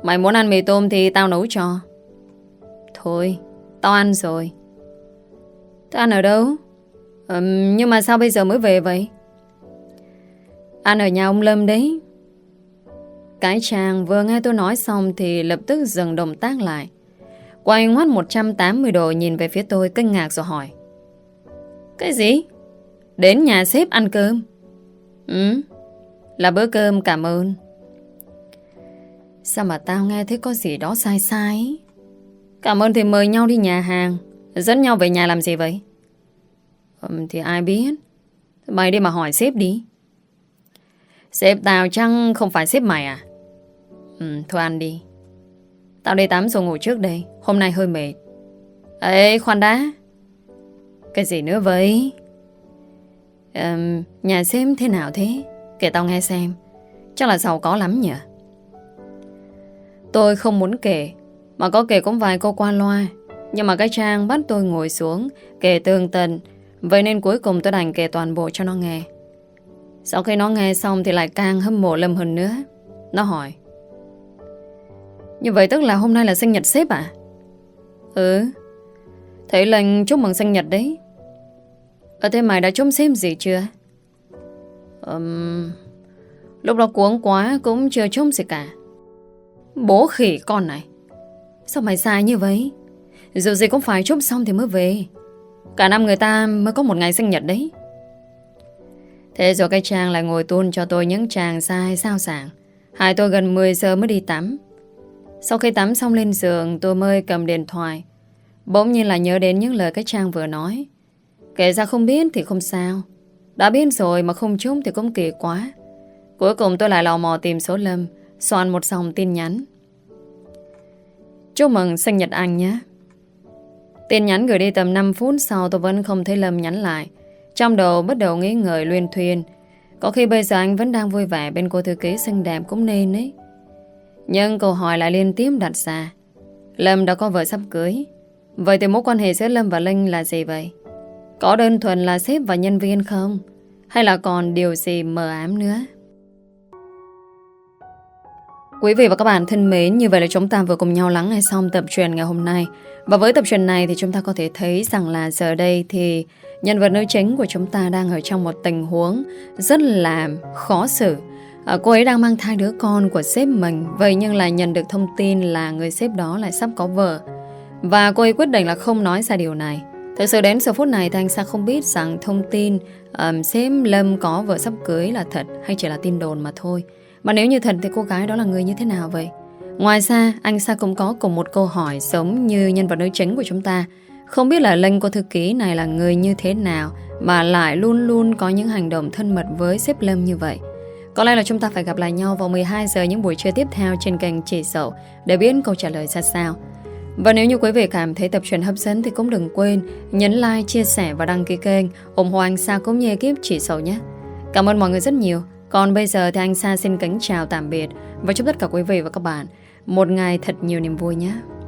Mày muốn ăn mì tôm thì tao nấu cho. Thôi, tao ăn rồi. Thế ăn ở đâu? Ừ, nhưng mà sao bây giờ mới về vậy? Ăn ở nhà ông Lâm đấy. Cái chàng vừa nghe tôi nói xong thì lập tức dừng động tác lại, quay ngoắt một trăm tám mươi độ nhìn về phía tôi kinh ngạc rồi hỏi: Cái gì? Đến nhà sếp ăn cơm? Ừ, là bữa cơm cảm ơn. Sao mà tao nghe thấy có gì đó sai sai? Cảm ơn thì mời nhau đi nhà hàng, dẫn nhau về nhà làm gì vậy? Ừ, thì ai biết. Mày đi mà hỏi sếp đi. Sếp tao chăng không phải sếp mày à? Ừ, thôi ăn đi. Tao đi tắm rồi ngủ trước đây, hôm nay hơi mệt. Ê, khoan đã. Cái gì nữa vậy? um, Nhà sếp thế nào thế? Kể tao nghe xem. Chắc là giàu có lắm nhỉ? Tôi không muốn kể, mà có kể cũng vài câu qua loa. Nhưng mà cái Trang bắt tôi ngồi xuống kể tường tận, vậy nên cuối cùng tôi đành kể toàn bộ cho nó nghe. Sau khi nó nghe xong thì lại càng hâm mộ Lâm hơn nữa. Nó hỏi: Như vậy tức là hôm nay là sinh nhật sếp à? Ừ, thấy lệnh chúc mừng sinh nhật đấy. Ở thế mày đã chúc sếp gì chưa? um, Lúc đó cuống quá cũng chưa chúc gì cả. Bố khỉ con này, sao mày sai như vậy? Dù gì cũng phải chúc xong thì mới về. Cả năm người ta mới có một ngày sinh nhật đấy. Thế rồi cái Trang lại ngồi tuôn cho tôi những tràng sai sao sảng. Hai tôi gần mười giờ mới đi tắm. Sau khi tắm xong lên giường, tôi mới cầm điện thoại. Bỗng nhiên là nhớ đến những lời cái Trang vừa nói. Kể ra không biết thì không sao, đã biết rồi mà không chúc thì cũng kỳ quá. Cuối cùng tôi lại lò mò tìm số Lâm, soạn một dòng tin nhắn: Chúc mừng sinh nhật anh nhé. Tin nhắn gửi đi tầm năm phút sau tôi vẫn không thấy Lâm nhắn lại. Trong đầu bắt đầu nghĩ ngợi luyên thuyên, có khi bây giờ anh vẫn đang vui vẻ bên cô thư ký xinh đẹp cũng nên ấy. Nhưng câu hỏi lại liên tiếp đặt ra: Lâm đã có vợ sắp cưới. Vậy thì mối quan hệ giữa Lâm và Linh là gì vậy? Có đơn thuần là sếp và nhân viên không? Hay là còn điều gì mờ ám nữa? Quý vị và các bạn thân mến, như vậy là chúng ta vừa cùng nhau lắng nghe xong tập truyện ngày hôm nay. Và với tập truyện này thì chúng ta có thể thấy rằng là giờ đây thì nhân vật nữ chính của chúng ta đang ở trong một tình huống rất là khó xử. À, cô ấy đang mang thai đứa con của sếp mình. Vậy nhưng lại nhận được thông tin là người sếp đó lại sắp có vợ. Và cô ấy quyết định là không nói ra điều này. Thực sự đến giờ phút này thì anh Sa không biết rằng thông tin um, sếp Lâm có vợ sắp cưới là thật hay chỉ là tin đồn mà thôi. Mà nếu như thật thì cô gái đó là người như thế nào vậy? Ngoài ra, anh Sa cũng có cùng một câu hỏi giống như nhân vật nữ chính của chúng ta. Không biết là Linh cô thư ký này là người như thế nào mà lại luôn luôn có những hành động thân mật với sếp Lâm như vậy. Có lẽ là chúng ta phải gặp lại nhau vào mười hai giờ những buổi trưa tiếp theo trên kênh Chị Dậu để biết câu trả lời ra sao. Và nếu như quý vị cảm thấy tập truyện hấp dẫn thì cũng đừng quên nhấn like, chia sẻ và đăng ký kênh ủng hộ anh Sa cũng như ekip Chị Dậu nhé. Cảm ơn mọi người rất nhiều. Còn bây giờ thì anh Sa xin kính chào tạm biệt và chúc tất cả quý vị và các bạn một ngày thật nhiều niềm vui nhé.